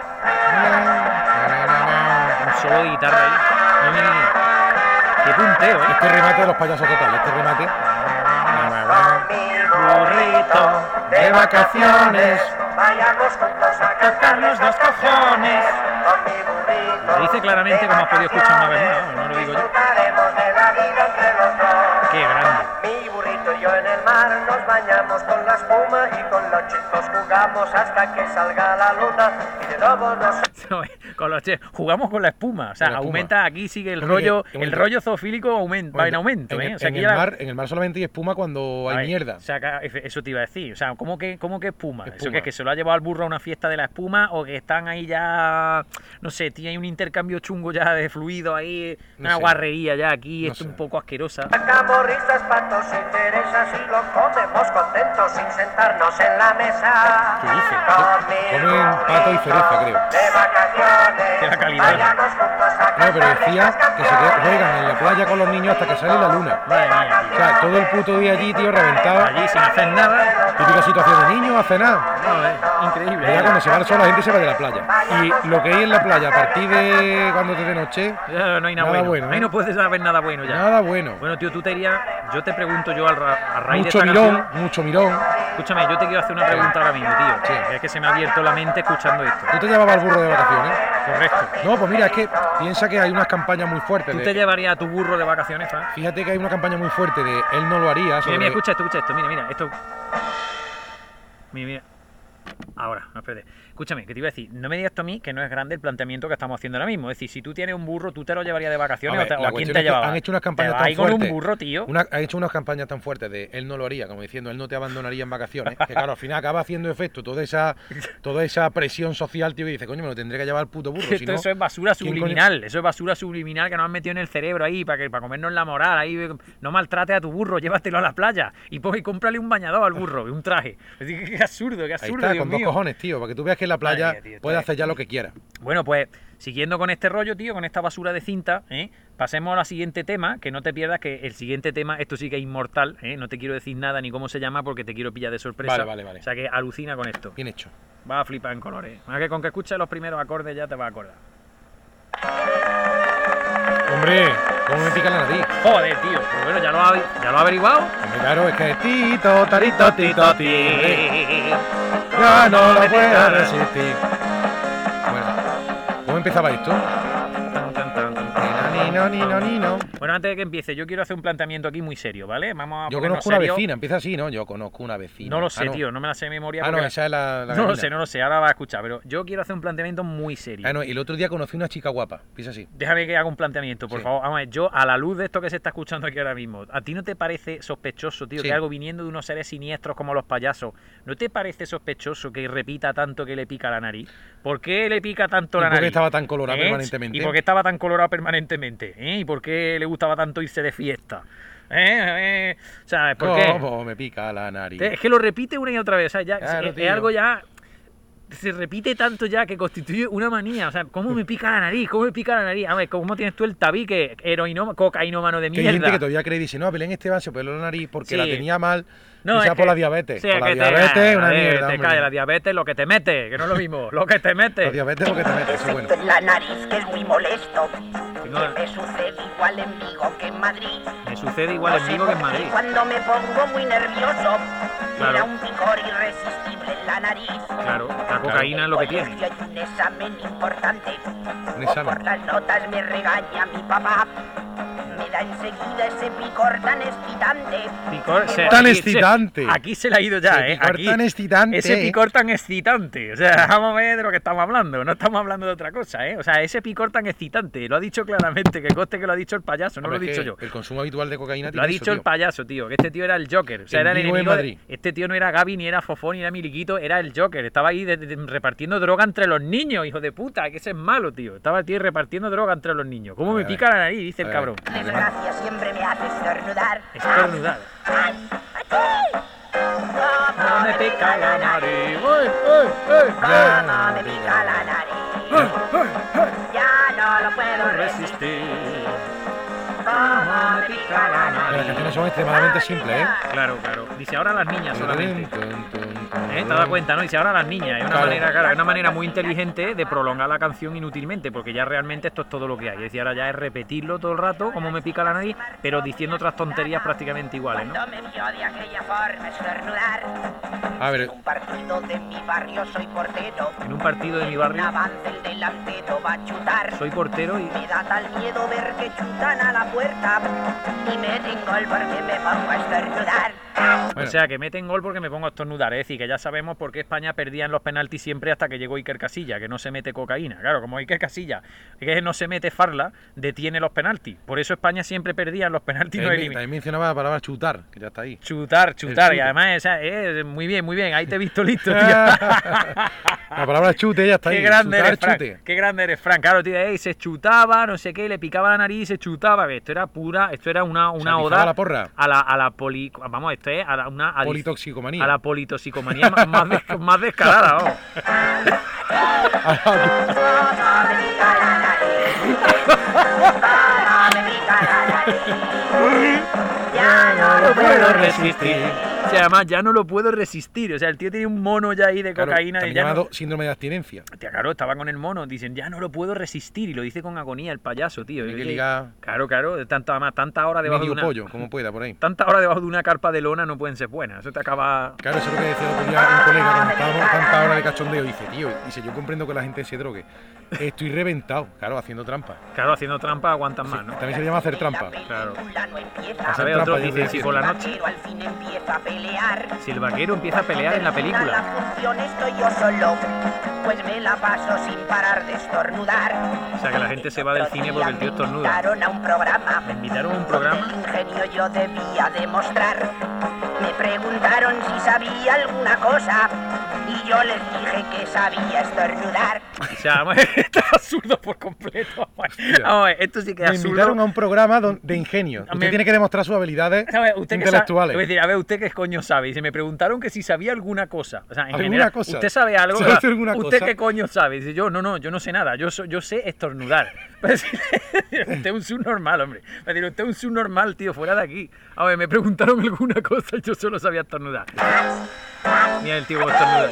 Un solo de guitarra ahí. Mira, mira, mira. Qué punteo, ¿eh? Este remate de los payasos total, este remate. Burrito de vacaciones. Vayamos juntos a tocar los dos cojones. con mi burrito. Lo dice claramente, como has podido escuchar una vez más, no lo digo yo. Disfrutaremos de la vida entre los dos. Qué grande. Mi burrito y yo en el mar nos bañamos con la espuma y con los chicos jugamos hasta que salga la luna y de nuevo nos... Con los jugamos con la espuma, o sea, Con la espuma. aumenta, aquí sigue el Pero rollo, que- el rollo zoofílico va en aumento, en, ¿eh? O sea, en aquí el ya- mar, en el mar solamente hay espuma cuando a hay ver, mierda. o sea, eso te iba a decir, o sea, ¿cómo que espuma? ¿Eso Espuma. que se lo ha llevado al burro a una fiesta de la espuma o que están ahí ya, no sé, tiene un intercambio chungo ya de fluido ahí, No una sé. guarrería ya aquí, No esto sé. un poco asquerosa? Sacamos risas, patos y cerezas y lo comemos contentos sin sentarnos en la mesa. ¿Qué dice? Con mi Comen pato y cereza, creo. De vacaciones. Qué calidad. Vayamos juntos a No, pero cantar decía estas que se juegan en la playa con los niños hasta que sale la luna. Madre mía, O tío. sea, todo el puto día allí, tío, reventado. Allí sin hacer nada, Típica situación de niños, a cenar. no, increíble. Y ya cuando se va el sol, la gente se va de la playa. Y lo que hay en la playa a partir de cuando te de noche, Ya no hay nada, Nada bueno. bueno, Ahí ¿eh? no puedes saber nada bueno ya. nada bueno. Bueno, tío, tú te irías. Yo te pregunto yo a raíz Mucho de esta mirón, canción. mucho mirón. Escúchame, yo te quiero hacer una pregunta ahora mismo, tío. Sí. Es que se me ha abierto la mente escuchando esto. ¿Tú te llevabas al burro de vacaciones? Correcto. No, pues mira, es que piensa que hay unas campañas muy fuertes. ¿Tú de- te llevarías a tu burro de vacaciones, Fran? Fíjate que hay una campaña muy fuerte de él no lo haría. Sobre... Mira, escucha esto. Mira, esto. Mira. Ahora, no, espérate. Escúchame, que te iba a decir, no me digas tú a mí que no es grande el planteamiento que estamos haciendo ahora mismo. Es decir, si tú tienes un burro, ¿tú te lo llevarías de vacaciones A ver, o la a quién cuestión te es que llevabas? han hecho unas ¿Te campañas vas tan ahí con fuertes. un burro, tío? Han hecho unas campañas tan fuertes de él no lo haría, como diciendo él no te abandonaría en vacaciones, que claro, al final acaba haciendo efecto toda esa presión social, tío, y dice, coño, me lo tendré que llevar al puto burro. Que Si esto, no, eso es basura ¿quién coño- subliminal, eso es basura subliminal que nos han metido en el cerebro ahí para comernos la moral ahí. No maltrate a tu burro, llévatelo a la playa y cómprale un bañador al burro, un traje. Es decir, qué absurdo, Ahí Dios está, con dos mío. cojones, tío, para que tú veas que en la playa Madre mía, tío, puede esto hacer ya lo que quiera. Bueno, pues siguiendo con este rollo, tío, con esta basura de cinta, pasemos al siguiente tema, que no te pierdas que el siguiente tema, esto sí que es inmortal, no te quiero decir nada ni cómo se llama porque te quiero pillar de sorpresa. Vale. O sea que alucina con esto. Bien hecho. Vas a flipar en colores. Más que con que escuches los primeros acordes ya te vas a acordar. Hombre, ¿cómo me pica la nariz? Joder, tío. Pero bueno, ¿ya lo has averiguado? Hombre, claro, es que es Tito, Tarito, Tito, Tigre. Ya no lo puedo resistir. Bueno, ¿cómo empezaba esto? Tan, tan, tan, tan, tan. Nino. Bueno, antes de que empiece, yo quiero hacer un planteamiento aquí muy serio, ¿vale? Vamos a Yo ponernos conozco una serios. vecina, empieza así, ¿no? Yo conozco una vecina. No lo sé, Ah, no. tío, no me la sé de memoria. Ah, no, porque- esa es la no lo gallina. sé, no lo sé, ahora vas a escuchar, pero yo quiero hacer un planteamiento muy serio. Ah, no, y el otro día conocí una chica guapa, piensa así. Déjame que haga un planteamiento, por Sí. favor. Vamos a ver, yo, a la luz de esto que se está escuchando aquí ahora mismo, ¿a ti no te parece sospechoso, tío, Sí. que algo viniendo de unos seres siniestros como los payasos, ¿no te parece sospechoso que repita tanto que le pica la nariz? ¿Por qué le pica tanto ¿Y la por qué nariz? estaba tan colorado permanentemente? ¿Y por qué estaba tan colorado permanentemente? ¿Y por qué le gustaba tanto irse de fiesta? O sea, ¿por qué? ¿Cómo me pica la nariz? Es que lo repite una y otra vez, o sea, ya Claro, es tío. algo ya se repite tanto ya que constituye una manía, o sea, ¿cómo me pica la nariz? ¿Cómo me pica la nariz? A ver, ¿cómo tienes tú el tabique cocainómano de Que hay gente mierda? que todavía cree y dice, no, a Belén Esteban se peló la nariz porque Sí. la tenía mal, No, quizá es por que- la diabetes. Sí, por es la que diabetes es una mierda, te hombre. cae la diabetes, lo que te mete, que no es lo mismo, lo que te mete. La diabetes es lo que te mete, eso es bueno. En la nariz que es muy molesto. Tengo- Que me sucede igual en Vigo que en Madrid. Me sucede igual No en sé Vigo que en por qué Madrid. Cuando me pongo muy nervioso, Claro. me da un picor irresistible en la nariz. Claro, la cocaína es lo que tiene. Colegio hay un examen importante. Un examen. Por las notas me regaña mi papá. Me da enseguida ese picor tan excitante. Tan excitante. Aquí se le ha ido ya, Ese picor aquí, tan excitante. Ese picor tan excitante. O sea, vamos a ver de lo que estamos hablando. No estamos hablando de otra cosa, ¿eh? O sea, ese picor tan excitante. Lo ha dicho claramente, que conste que lo ha dicho el payaso, no lo he dicho yo. El consumo habitual de cocaína Lo ha dicho el payaso, tío, que este tío era el Joker. O sea, era el Vigo en enemigo. Madrid. Este tío no era Gaby, ni era Fofón, ni era Miliquito, era el Joker. Estaba ahí repartiendo droga entre los niños, hijo de puta, que ese es malo, tío. Estaba el tío repartiendo droga entre los niños. ¿Cómo me pica la nariz? Dice el cabrón. Desgracia siempre me hace estornudar. Estornudar. ¿Cómo me pica la nariz? ¿Cómo me pica la nariz? Ya no lo puedo resistir. ¿Cómo me pica la nariz? Las canciones son extremadamente simples, ¿eh? Claro, claro. Dice ahora las niñas solamente. ¿Te das cuenta, no? Dice ahora las niñas. Es una manera, claro, es una manera muy inteligente de prolongar la canción inutilmente, porque ya realmente esto es todo lo que hay. Es decir, ahora ya es repetirlo todo el rato, como me pica la nariz, pero diciendo otras tonterías prácticamente iguales, ¿no? Cuando me vio de aquella forma estornudar. A ver. En un partido de mi barrio soy portero. En un partido de mi Un barrio avance el delantero va a chutar. soy portero y... Me da tal miedo ver que chutan a la puerta. Y meten gol porque me pongo a estornudar. Bueno. O sea, que meten gol porque me pongo a estornudar. Es decir, que ya sabemos por qué España perdía en los penaltis siempre hasta que llegó Iker Casillas, que no se mete cocaína. Claro, como Iker Casillas, que no se mete farla, detiene los penaltis. Por eso España siempre perdía en los penaltis. También mencionaba la palabra chutar, que ya está ahí. Chutar. chute. Y además, muy bien. Ahí te he visto listo, tío. La palabra chute ya está ahí. Qué grande Chutar, eres, Frank. chute. Qué grande eres, Frank. Claro, tío, se chutaba, no sé qué, le picaba la nariz y se chutaba. Esto era una oda la porra. a la vamos, esto es a una Politoxicomanía. a la politoxicomanía más descarada, vamos. ¿Cómo me pica la nariz? ¿Cómo me pica la nariz? Ya no lo puedo resistir. O sea, además ya no lo puedo resistir. O sea, el tío tiene un mono ya ahí de cocaína. También Ya llamado síndrome de abstinencia. Tía, claro, estaba con el mono. Dicen, ya no lo puedo resistir. Y lo dice con agonía el payaso, tío. Tiene que ligar Claro, tanta hora debajo de medio una... pollo, como pueda, por ahí. Tantas horas debajo de una carpa de lona no pueden ser buenas. Eso te acaba... Claro, eso es lo que decía el otro día un colega cuando estábamos tantas horas de cachondeo. Dice, tío, yo comprendo que la gente se drogue. Estoy reventado, claro, haciendo trampa. Claro, haciendo trampa aguantan más, ¿no? También se llama hacer trampa. Claro. A A saber, otro dice, si por la noche... al fin empieza a pelear. Si el vaquero empieza a pelear en la La película. función estoy yo solo, pues me la paso sin parar de estornudar. O sea, que la gente se va del cine porque el tío estornuda. Me invitaron a un programa. Me invitaron a un Donde programa. el ingenio yo debía demostrar. Me preguntaron si sabía alguna cosa y yo les dije que sabía estornudar. O sea, esto es absurdo por completo. Vamos a ver, esto sí que es Me absurdo. invitaron a un programa de ingenio. Usted tiene que demostrar sus habilidades A ver, usted que intelectuales. sabe, es decir, a ver, ¿usted qué coño sabe? Y se me preguntaron que si sabía alguna cosa. O sea, en ¿Alguna general, cosa? ¿usted sabe algo? ¿Sabe hacer alguna ¿Usted cosa? qué coño sabe? Dice, yo no sé nada. Yo sé estornudar. Pues, usted es un subnormal, hombre. Es decir, usted es un subnormal, tío, fuera de aquí. A ver, me preguntaron alguna cosa y yo solo sabía estornudar. Mira el tío como estornuda.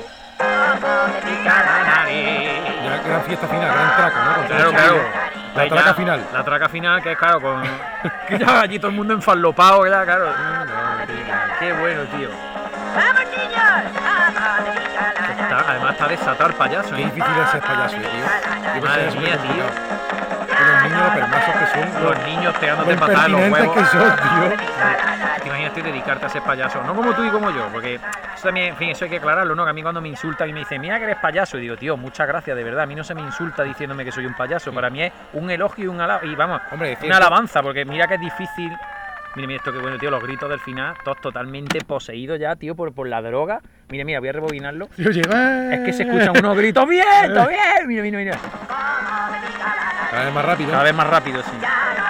Ya, gran fiesta final, gran traca, ¿no? Con todo Claro, el claro. sonido. La Ya, traca final. La traca final, que es claro, con. Que ya allí todo el mundo enfalopado, ya, claro. Qué bueno, tío. ¡Vamos, niños! ¡Vamos, me pica la nariz! Además está desatado el payaso, Qué ¿eh? difícil es ser payaso, tío. Yo Madre pensé que mía, eso tío. era complicado. Y los niños, los permazos que son. Los niños pegándote Lo patadas en los impertinentes huevos. que son, tío. Te imaginas tú dedicarte a ser payaso, no como tú y como yo, porque eso también, en fin, eso hay que aclararlo, ¿no? Que a mí cuando me insultan y me dicen, mira que eres payaso, y digo, tío, muchas gracias, de verdad, a mí no se me insulta diciéndome que soy un payaso, para mí es un elogio y un alabanza, y vamos, Hombre, es una cierto. alabanza, porque mira que es difícil. Mira esto que bueno, tío, los gritos del final, todos totalmente poseídos ya, tío, por la droga. Mira, voy a rebobinarlo. Tío, llega. Es que se escuchan unos gritos, ¡bien! ¡Todo bien! Mira. Cada vez más rápido. Cada vez más rápido, sí.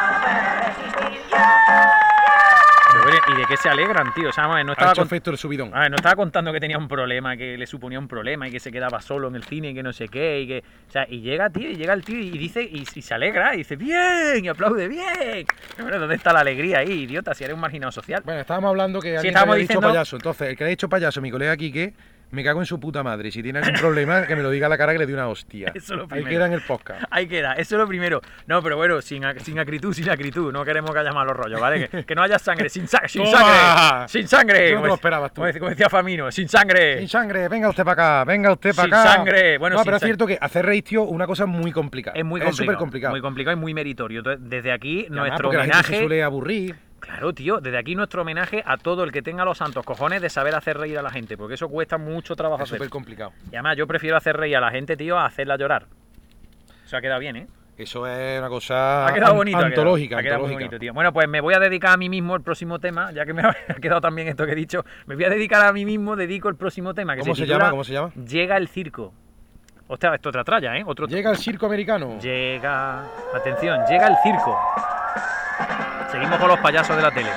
Pero, bueno, ¿y de qué se alegran, tío? O sea, vamos, no Ha estaba hecho con- efecto el subidón. A ver, no estaba contando que tenía un problema, que le suponía un problema y que se quedaba solo en el cine y que no sé qué, y que... O sea, y llega, tío, y llega el tío y dice, y se alegra, y dice, ¡bien! Y aplaude, ¡bien! Pero bueno, ¿dónde está la alegría ahí, idiota? Si eres un marginado social. Bueno, estábamos hablando que alguien estábamos había dicho diciendo- payaso. Entonces, el que le ha dicho payaso, mi colega Quique, Me cago en su puta madre. Si tiene algún problema, que me lo diga a la cara que le dé una hostia. Eso es lo Ahí primero. queda en el podcast. Ahí queda, eso es lo primero. No, pero bueno, sin acritud, sin acritud. No queremos que haya malos rollos, ¿vale? Que no haya sangre, sin ¡Toma! sangre. Sin sangre. Eso no te lo esperabas tú. Como decía Famino, sin sangre. Sin sangre, venga usted para acá, venga usted para Sin acá. sangre, bueno, no, sin pero es sang- cierto que hacer reír, tío, una cosa muy complicada. Es muy complicado. súper complicado. Muy complicado y muy meritorio. Entonces, desde aquí, Y además, nuestro porque la gente se homenaje. suele aburrir. Claro, tío, desde aquí nuestro homenaje a todo el que tenga los santos cojones de saber hacer reír a la gente, porque eso cuesta mucho trabajo Es hacer. súper complicado. Y además, yo prefiero hacer reír a la gente, tío, a hacerla llorar. Eso ha quedado bien, ¿eh? Eso es una cosa Ha quedado bonito. antológica. Ha quedado muy antológica. bonito, tío. Bueno, pues me voy a dedicar a mí mismo el próximo tema, ya que me ha quedado también esto que he dicho. Me voy a dedicar a mí mismo, dedico el próximo tema. Que ¿Cómo se titula llama? ¿Cómo se llama? Llega el circo. Hostia, esto otra tralla, ¿eh? Llega el circo americano. Llega. Atención, llega el circo. Seguimos con los payasos de la tele.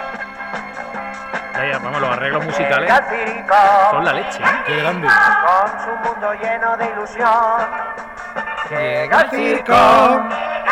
Ya, vamos, los arreglos musicales Llega el circo, son la leche, ¿eh? Qué grande. con su mundo lleno de ilusión. Llega el circo.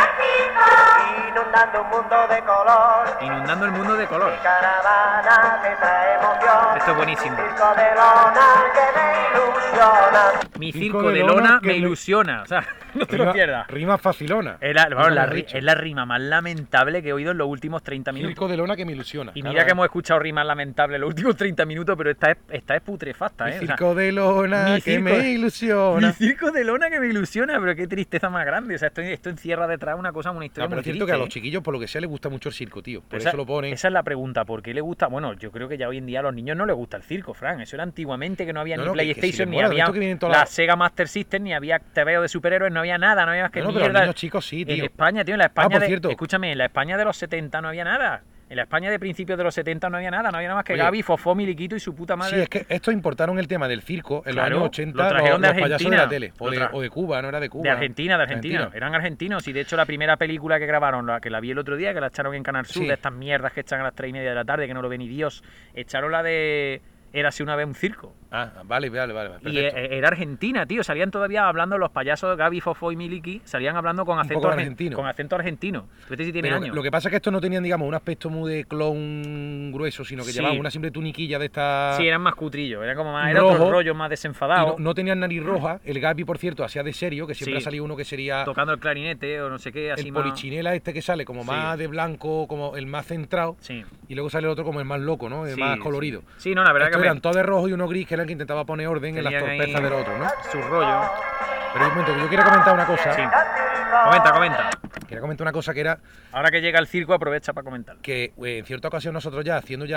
Inundando un mundo de color. Inundando el mundo de color. Mi caravana que trae emoción. Esto es buenísimo. Circo de lona que me ilusiona. Mi circo de lona me ilusiona. O sea, no te lo pierdas. Rima facilona. Es la, vamos, Rima es la rima más lamentable que he oído en los últimos 30 minutos. Circo de lona que me ilusiona. Y Claro, mira que hemos escuchado rimas lamentables en los últimos 30 minutos, pero esta es putrefacta, Mi ¿eh? O sea, circo de lona mi que circo- me ilusiona. mi circo de lona que me ilusiona, pero qué tristeza más grande. O sea, esto encierra detrás una cosa, una historia Ah, pero muy es cierto triste, que a los ¿eh? chiquillos, por lo que sea, les gusta mucho el circo, tío. Por Esa- eso lo ponen. Esa es la pregunta, ¿por qué le gusta? Bueno, yo creo que ya hoy en día a los niños no les gusta el circo, Fran. Eso era antiguamente, que no había No, ni no, que sí PlayStation, les ni mola, había esto que vienen todas la las- Sega Master System, ni había TVO de superhéroes, no había nada, no había más que No, no, pero los mierda. niños chicos sí, En tío. España, tío, en la España por de, cierto. escúchame, en la España de los 70 no había nada. En la España de principios de los 70 no había nada más que Oye, Gaby, Fofó, Miliquito y su puta madre. Sí, es que estos importaron el tema del circo en Claro, los años lo 80, trajeron de los payasos de Argentina. la tele. Lo tra- O de Cuba, no era de Cuba. De Argentina, Eran argentinos. Y de hecho la primera película que grabaron, que la vi el otro día, que la echaron en Canal Sur, Sí. de estas mierdas que echan a las 3:30 de la tarde, que no lo ve ni Dios, echaron la de Érase una vez un circo. Ah, vale. Y Perfecto. era Argentina, tío. Salían todavía hablando los payasos Gaby, Fofó y Miliki, salían hablando con acento poco argentino. Con acento argentino. Este sí tiene Pero años. lo que pasa es que estos no tenían, digamos, un aspecto muy de clown grueso, sino que Sí. llevaban una simple tuniquilla de esta. Sí, eran más cutrillos, eran como más, era otro rojo, rollo más Y desenfadado, no tenían nariz roja. El Gabi, por cierto, hacía de serio, que siempre Sí. ha salido uno que sería tocando el clarinete o no sé qué, así el más. polichinela este que sale como Sí. más de blanco, como el más centrado. Sí. Y luego sale el otro como el más loco, ¿no? El Sí, más colorido. Sí, no, la verdad Estos que eran todos de rojo y uno gris, que era el que intentaba poner orden en las tenían torpezas ahí del otro, ¿no? su rollo. Pero un momento, que yo quería comentar una cosa. Sí. Comenta. Comenta. Quería comentar una cosa que era Ahora que llega el circo, aprovecha para comentar. que en cierta ocasión nosotros siendo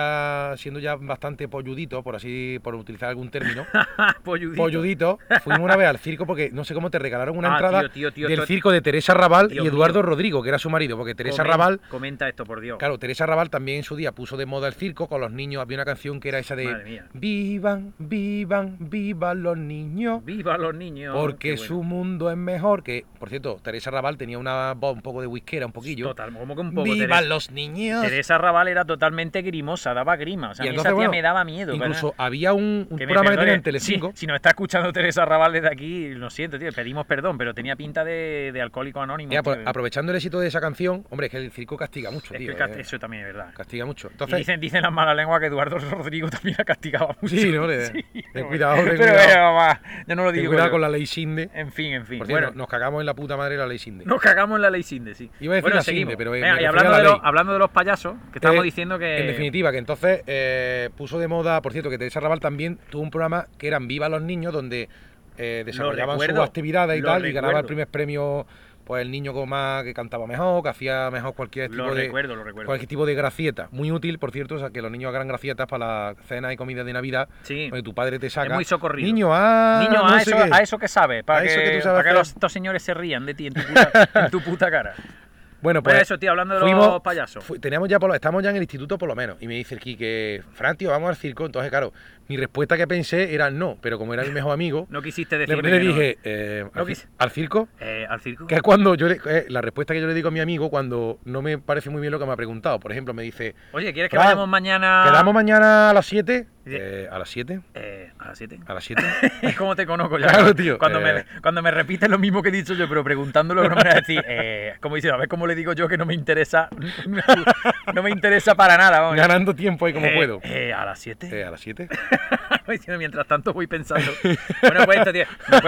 ya bastante polluditos, por utilizar algún término, polluditos, fuimos una vez al circo porque no sé cómo te regalaron una Ah, entrada tío, del esto- circo de Teresa Raval Dios y Eduardo mío. Rodrigo, que era su marido, porque Teresa Comen- Raval, Comenta esto, por Dios. claro, Teresa Raval también en su día puso de moda el circo con los niños, había una canción que era esa Madre de mía. vivan, vivan, vivan los niños. ¡Viva los niños! Porque Qué bueno. su mundo es mejor. Que, por cierto, Teresa Raval tenía una voz un poco de whiskera, un poquillo. Total, como que un poco. ¡Vivan los niños! Teresa Raval era totalmente grimosa, daba grima. O sea, Y a mí entonces, esa tía bueno, me daba miedo. Incluso había un que me programa que perdone. tenía en Telecinco. Si nos está escuchando Teresa Raval desde aquí, lo siento, tío, pedimos perdón, pero tenía pinta de alcohólico anónimo. Mira, pues, tío. aprovechando el éxito de esa canción, hombre, es que el circo castiga mucho, Es que tío. eso también es verdad. Castiga mucho. Y Entonces, dicen las malas lenguas que Eduardo Rodrigo también la castigaba mucho. sí, ¿no? Ten cuidado, ten Pero cuidado. va, yo no lo Ten digo. cuidado yo. con la ley Sinde. En fin. Por cierto, Bueno, nos cagamos en la puta madre de la ley Sinde. nos cagamos en la ley Sinde, sí. Iba a decir bueno, la seguimos. Sinde, pero me Venga, y refería hablando a la ley. hablando de los payasos, que estábamos Eh, diciendo que... En definitiva, que entonces puso de moda, por cierto, que Teresa Raval también tuvo un programa que eran Viva los Niños, donde desarrollaban sus recuerdo, actividades y lo tal, y ganaba el recuerdo. primer premio, pues el niño como más que cantaba mejor, que hacía mejor cualquier tipo Lo de recuerdo. cualquier tipo de gracieta. Muy útil, por cierto, o sea, que los niños hagan gracietas para la cena y comida de Navidad, Sí. donde tu padre te saca. Es muy socorrido. Niño, Niño, no sé qué. a eso que sabes, para A que, eso que tú sabes para que hacer. estos señores se rían de ti en tu puta cara. Bueno, pues Bueno, eso, tío, hablando de los payasos. Estamos ya en el instituto por lo menos. Y me dice el Quique, Fran, tío, vamos al circo. Entonces, claro, mi respuesta que pensé era no, pero como era mi mejor amigo, No quisiste le decirme le que no. dije, No ¿al, quise- al circo? ¿Al circo? Que es cuando la respuesta que yo le digo a mi amigo cuando no me parece muy bien lo que me ha preguntado. Por ejemplo, me dice, Oye, ¿quieres que Fran, vayamos mañana? ¿quedamos mañana a las 7? Sí. ¿A las 7? ¿A las 7? ¿A las 7? ¿Cómo te conozco ya? Claro, tío, Cuando me repites lo mismo que he dicho yo, pero preguntándolo, no me vas a decir, como dice, a ver cómo le digo yo que no me interesa, no me interesa para nada, vamos. Ganando tiempo ahí como puedo. ¿A las 7? ¿A las 7? diciendo, mientras tanto voy pensando. Bueno, pues esto, tío,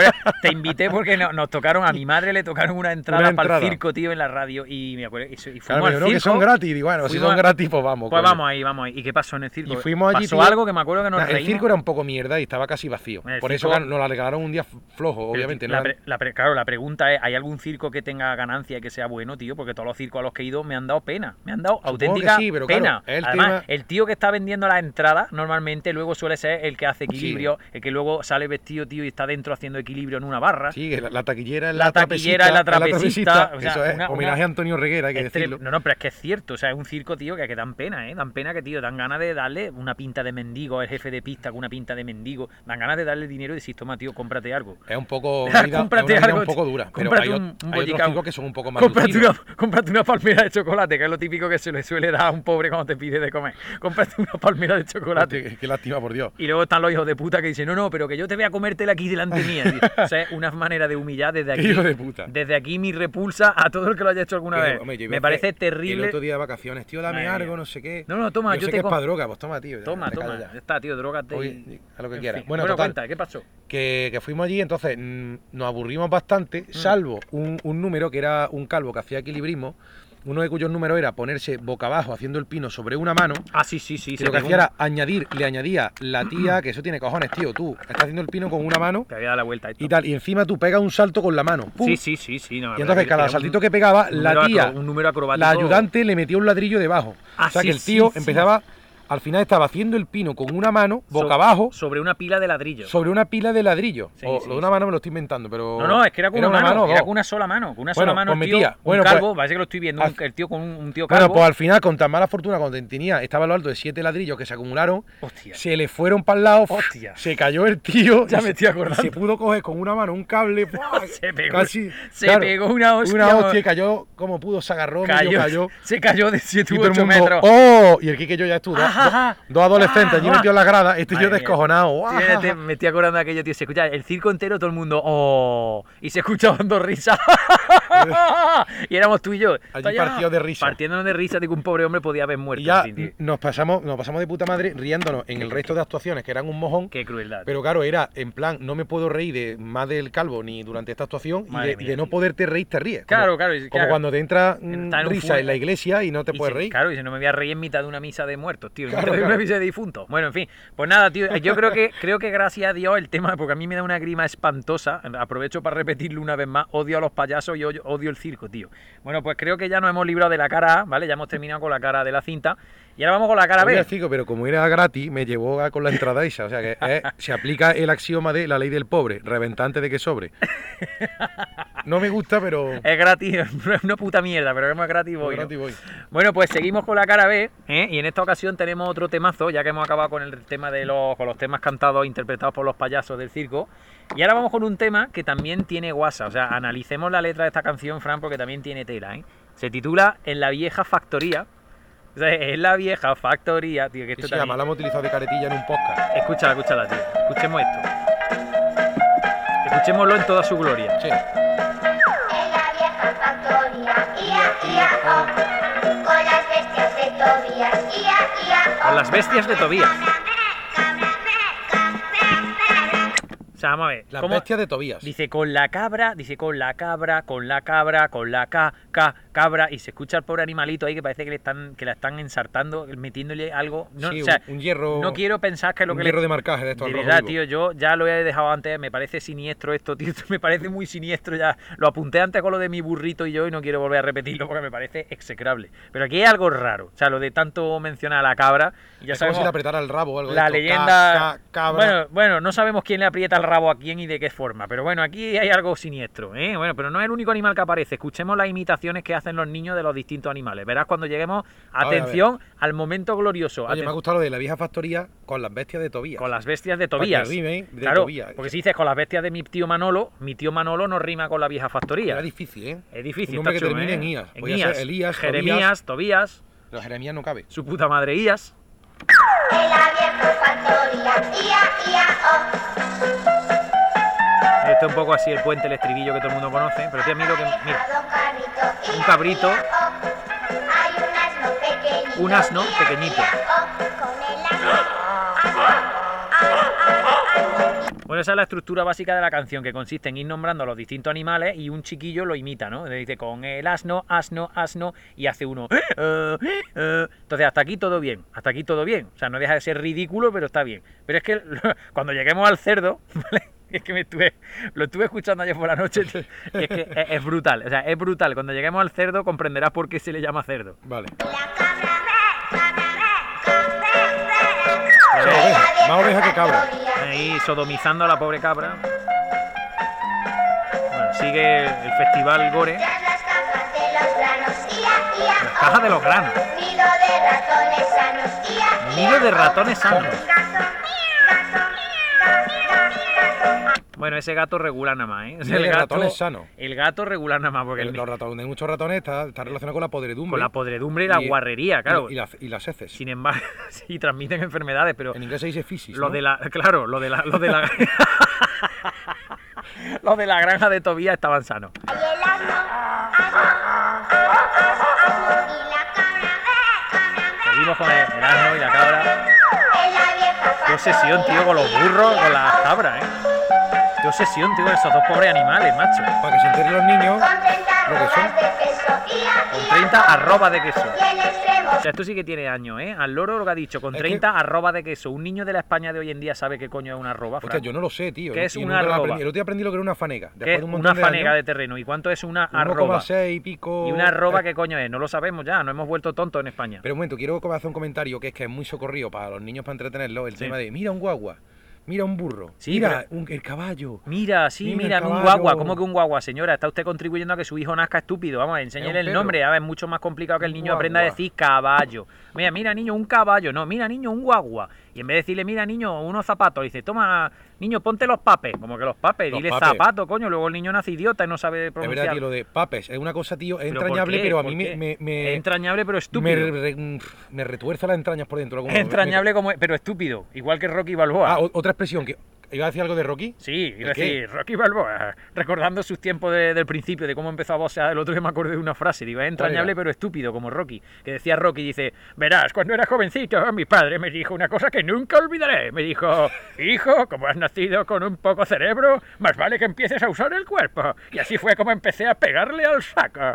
te invité porque nos tocaron, a mi madre le tocaron una entrada para el circo, tío, en la radio. Y me acuerdo, y fuimos claro, al circo. Que son gratis, y bueno, si son gratis, pues vamos. Pues vamos ahí. ¿Y qué pasó en el circo? Y fuimos allí, pasó tío, algo que me acuerdo que nos reímos. El circo era un poco mierda y estaba casi vacío. Por eso nos la regalaron un día flojo, obviamente. Claro, la pregunta es, ¿hay algún circo que tenga ganancia y que sea bueno, tío? Porque todos los circos a los que he ido me han dado pena. Me han dado auténtica pena. Claro, además, el tío que está vendiendo la entrada normalmente luego suele ser el que hace equilibrio, el que luego sale vestido, tío, y está dentro haciendo equilibrio en una barra. Sí, la taquillera es la trapecista. O sea, eso es homenaje a Antonio Reguera, hay que decirlo. No, pero es que es cierto. O sea, es un circo, tío, que dan pena, ¿eh? Dan pena que, tío, dan ganas de darle una pinta de mendigo, el jefe de pista con una pinta de mendigo. Dan ganas de darle dinero y decir, toma, tío, cómprate algo. Es un poco una vida un poco dura. Pero hay otros circos que son un poco más cómprate una palmera de chocolate, que es lo típico que se le suele dar a un pobre cuando te pide de comer. Cómprate una palmera de chocolate. Qué lástima, por Dios. Y luego están los hijos de puta que dicen, no, pero que yo te voy a comértela aquí delante mía. Tío. O sea, es una manera de humillar desde aquí. Hijo de puta. Desde aquí mi repulsa a todo el que lo haya hecho alguna vez. Hombre, me parece terrible. El otro día de vacaciones, tío, dame algo, no sé qué. No, toma, yo sé que es para droga, pues toma, tío. Toma. Ya está, tío, drogate. Oye, a lo que quieras. Fin. Bueno, total, cuenta, ¿qué pasó? Que fuimos allí, entonces nos aburrimos bastante, salvo un número que era un calvo que hacía equilibrismo, uno de cuyos números era ponerse boca abajo haciendo el pino sobre una mano. Ah, sí. Y lo que hacía era le añadía la tía, que eso tiene cojones, tío, tú estás haciendo el pino con una mano. Te había dado la vuelta y tal, y encima tú pegas un salto con la mano. ¡Pum! Sí. No, y entonces cada saltito que pegaba, la tía, un número acrobático, la ayudante le metía un ladrillo debajo. O sea que el tío empezaba... Al final estaba haciendo el pino con una mano, boca abajo. Sobre una pila de ladrillo. Sobre una pila de ladrillo. Lo de una mano me lo estoy inventando, pero... No, es que era con una mano. Era con una sola mano. Con una sola mano, pues el tío, un calvo, parece que lo estoy viendo, el tío con un tío calvo. Bueno, pues al final, con tan mala fortuna, cuando tenía, estaba a lo alto de 7 ladrillos que se acumularon, se le fueron para el lado, se cayó el tío. Ya me estoy acordando. Se pudo coger con una mano un cable, se pegó, casi, pegó una hostia. Una hostia y cayó como pudo, se agarró, cayó. Se cayó de 7 u 8 metros. ¡Oh! Y el Quique y yo ya estuvo. Dos adolescentes allí metió en la grada, yo descojonado. Me estoy acordando de aquello, tío. Se escucha el circo entero, todo el mundo, ¡oh! Y se escuchaban dos risas. Y éramos tú y yo. Allí partidos de risa. Partiéndonos de risa de que un pobre hombre podía haber muerto. Y ya nos pasamos de puta madre riéndonos en el resto de actuaciones, que eran un mojón. Qué crueldad. Pero claro, era en plan, no me puedo reír de más del calvo ni durante esta actuación. Y de no poderte reír, te ríes. Claro. Como cuando te entra risa en la iglesia y no te puedes reír. Claro, y si no me voy a reír en mitad de una misa de muertos, tío. Claro. Una misa de difuntos. Bueno, en fin. Pues nada, tío. Yo creo que gracias a Dios el tema, porque a mí me da una grima espantosa. Aprovecho para repetirlo una vez más. Odio a los payasos y odio el circo, tío. Bueno, pues creo que ya nos hemos librado de la cara A, ¿vale? Ya hemos terminado con la cara de la cinta. Y ahora vamos con la cara B. Pero como era gratis, me llevó con la entrada esa. O sea que se aplica el axioma de la ley del pobre, reventante de que sobre. No me gusta, pero... Es gratis, es una puta mierda, pero es gratis voy. Bueno, pues seguimos con la cara B, y en esta ocasión tenemos otro temazo, ya que hemos acabado con el tema de con los temas cantados, interpretados por los payasos del circo. Y ahora vamos con un tema que también tiene guasa. O sea, analicemos la letra de esta canción, Fran, porque también tiene tela, ¿eh? Se titula En la vieja factoría. O sea, es la vieja factoría, tío. Que esto sí, además la hemos utilizado de caretilla en un podcast. Escúchala, tío. Escuchemos esto. Escuchémoslo en toda su gloria. Sí. En la vieja factoría, ia, con las bestias de Tobías, ia, Con las bestias de Tobías. O sea, vamos a ver. Las bestias de Tobías. Dice con la cabra, cabra, y se escucha al pobre animalito ahí que parece que la están ensartando, metiéndole algo. No, sí, o sea, un hierro. No quiero pensar que es lo que hierro de marcaje de esto. De verdad, tío, yo ya lo he dejado antes, me parece siniestro esto, tío, me parece muy siniestro ya. Lo apunté antes con lo de mi burrito y no quiero volver a repetirlo porque me parece execrable. Pero aquí hay algo raro, o sea, lo de tanto mencionar a la cabra. Y ya es sabemos, como si le apretara el rabo o algo la de esto. leyenda. Cabra. Bueno, no sabemos quién le aprieta el rabo a quién y de qué forma, pero bueno, aquí hay algo siniestro, ¿eh? Bueno, pero no es el único animal que aparece. Escuchemos las imitaciones que hacen los niños de los distintos animales. Verás cuando lleguemos, atención al momento glorioso. Oye, me ha gustado lo de la vieja factoría con las bestias de Tobías. Con las bestias de Tobías. Claro, Tobías. Porque si dices con las bestias de mi tío Manolo no rima con la vieja factoría. Era difícil, ¿eh? Es difícil. Un nombre que termine en Ías. Podría ser Elías, Jeremías, Tobías. Pero Jeremías no cabe. Su puta madre Ías. En la vieja factoría, ia, Este es un poco así el puente, el estribillo que todo el mundo conoce. Pero tío, a mí lo que... Mira, un cabrito. Un asno pequeñito. Bueno, esa es la estructura básica de la canción, que consiste en ir nombrando a los distintos animales y un chiquillo lo imita, ¿no? Le dice con el asno, asno, asno, y hace uno. Entonces, hasta aquí todo bien, hasta aquí todo bien. O sea, no deja de ser ridículo, pero está bien. Pero es que cuando lleguemos al cerdo, ¿vale? Es que lo estuve escuchando ayer por la noche y es que es brutal, o sea, es brutal. Cuando lleguemos al cerdo comprenderás por qué se le llama cerdo. Vale. La Más oveja que cabra. Ahí sodomizando a la pobre cabra. Bueno, sigue el festival Gore. Las cajas de los granos, ia, ia, Las cajas de los granos. nido de ratones sanos, ia, ia, Nido de ratones sanos. gato, gato, gato. Bueno, ese gato regular nada más, ¿eh? O sea, Nido de ratones sanos. El gato regular nada más, porque Los ratones, hay muchos ratones, está relacionado con la podredumbre. con la podredumbre y la guarrería, claro. Y las heces. Sin embargo, sí, transmiten enfermedades, pero En inglés se dice fisis, lo ¿no? de la, claro, lo de la los de la granja de Tobías estaban sanos. Y el asno, y la cabra, Seguimos con el asno y la cabra. en la vieja Qué obsesión, tío, con los burros, con las cabras, ¿eh? Qué obsesión, tío, con esos dos pobres animales, macho. Para que se enteren los niños con 30 lo que son. arrobas de queso, ia, Con ia, 30 arrobas de queso. y el extremo. O sea, esto sí que tiene años, ¿eh? Al loro lo que ha dicho, con Es 30 arrobas de queso. Un niño de la España de hoy en día sabe qué coño es una arroba, Hostia, Fran. yo no lo sé, tío. ¿Qué es Y una nunca lo arroba? aprendí. El otro día aprendí lo que era una fanega. ¿Qué Después es de un una montón de fanega años, de terreno? ¿Y cuánto es una arroba? 1,6 y pico. ¿Y una arroba qué coño es? No lo sabemos ya, no hemos vuelto tontos en España. Pero un momento, quiero hacer un comentario que es muy socorrido para los niños, para entretenerlos. El Sí. tema de, mira un guagua, mira un burro, Sí, mira el caballo. Mira, sí, Mira mira, el un caballo. guagua. ¿Cómo que un guagua, señora? Está usted contribuyendo a que su hijo nazca estúpido. Vamos, enséñele un el perro. nombre. A ver, es mucho más complicado que el Un niño aprenda a guagua. decir caballo. Mira, niño, un caballo. No, mira, niño, un guagua. Y en vez de decirle, mira, niño, unos zapatos, dice, toma, niño, ponte los papes. Como que los papes, Los dile papes. zapatos, coño. Luego el niño nace idiota y no sabe Es pronunciar. verdad, tío, lo de papes es una cosa, tío, es ¿Pero por entrañable, qué? pero a ¿Por mí qué? me Es entrañable, pero me, estúpido. me retuerce las entrañas por dentro. Es entrañable, pero estúpido. Igual que Rocky Balboa. Otra expresión que iba a decir algo de Rocky. Sí, ¿El es decir, Rocky Balboa, recordando sus tiempos del principio, de cómo empezó a boxear. El otro día me acordé de una frase, digo, es entrañable era? pero estúpido, como Rocky, que decía Rocky, dice, verás, cuando era jovencito, mi padre me dijo una cosa que nunca olvidaré. Me dijo, hijo, como has nacido con un poco cerebro, más vale que empieces a usar el cuerpo. Y así fue como empecé a pegarle al saco.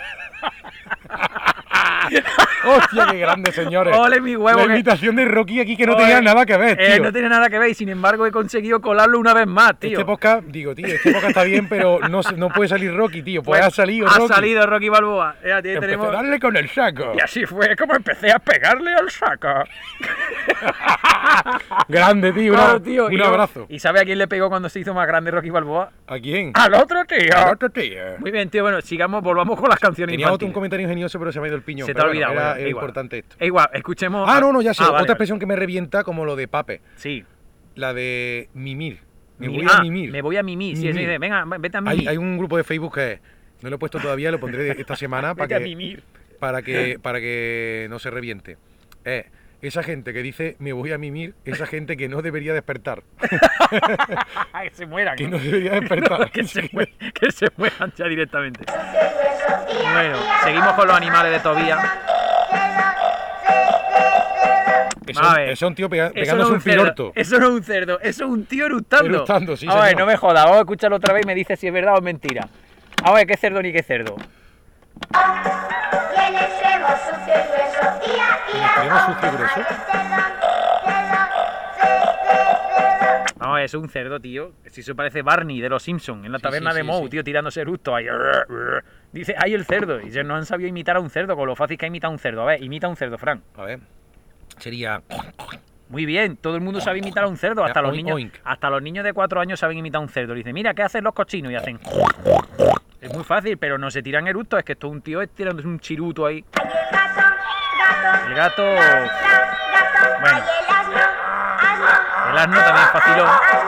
¡Hostia, qué grande, señores! ¡Ole, mi huevo! La que- imitación de Rocky aquí que no Ole, tenía nada que ver, tío. No tiene nada que ver y sin embargo he conseguido colarlo una vez más, tío. Este podcast está bien, pero no puede salir Rocky, tío. Pues ha salido Ha Rocky. salido Rocky Balboa. Tío, Empecé tenemos... a darle con el saco. Y así fue como empecé a pegarle al saco. Grande, tío. Claro, tío, Un y luego- abrazo. ¿Y sabe a quién le pegó cuando se hizo más grande Rocky Balboa? ¿A quién? ¡Al otro tío! Al otro tío. Muy bien, tío. Bueno, volvamos con las canciones Tenía otro un infantiles. comentario ingenioso, pero se me ha ido el piñón. Se te ha Pero olvidado. Era, bueno, era igual. importante esto. Igual, escuchemos... No, ya sé. Ah, Otra vale, expresión que me revienta como lo de pape. Sí. La de mimir. Me Mimir. voy a mimir. Me voy a mimir. Sí, Mimir. sí, venga, vete a mimir. Hay un grupo de Facebook que no lo he puesto todavía, lo pondré esta semana Vete a mimir. para que no se reviente. Esa gente que dice me voy a mimir, esa gente que no debería despertar. Ay, que se mueran. Que no debería despertar. que se mueran ya directamente. Bueno, seguimos con los animales de Tobías. A ver, Eso es un tío Eso pegándose no es un cerdo, pilorto. Eso no es un cerdo, eso es un tío eructando. Eructando, sí, A ver, señor. no me jodas, vamos a escucharlo otra vez y me dice si es verdad o es mentira. A ver, qué cerdo ni qué cerdo. Y el extremo sucio y grueso, ia, ¿El ia, extremo sucio y grueso? No, es un cerdo, tío. Si eso parece Barney de los Simpsons en la taberna sí, de sí, Moe, sí. tío, tirándose eructo ahí. Dice, ¡ay, el cerdo! Y ellos no han sabido imitar a un cerdo, con lo fácil que imita un cerdo. A ver, imita un cerdo, Fran. A ver. Sería. Muy bien, todo el mundo sabe imitar a un cerdo, hasta los Oink, niños, oink. hasta los niños de 4 años saben imitar a un cerdo. Dice, mira, ¿qué hacen los cochinos? Y hacen... Es muy fácil, pero no se tiran eructos, es que esto es un tío tirándose un chiruto ahí. El gato... Bueno. El asno también es facilón.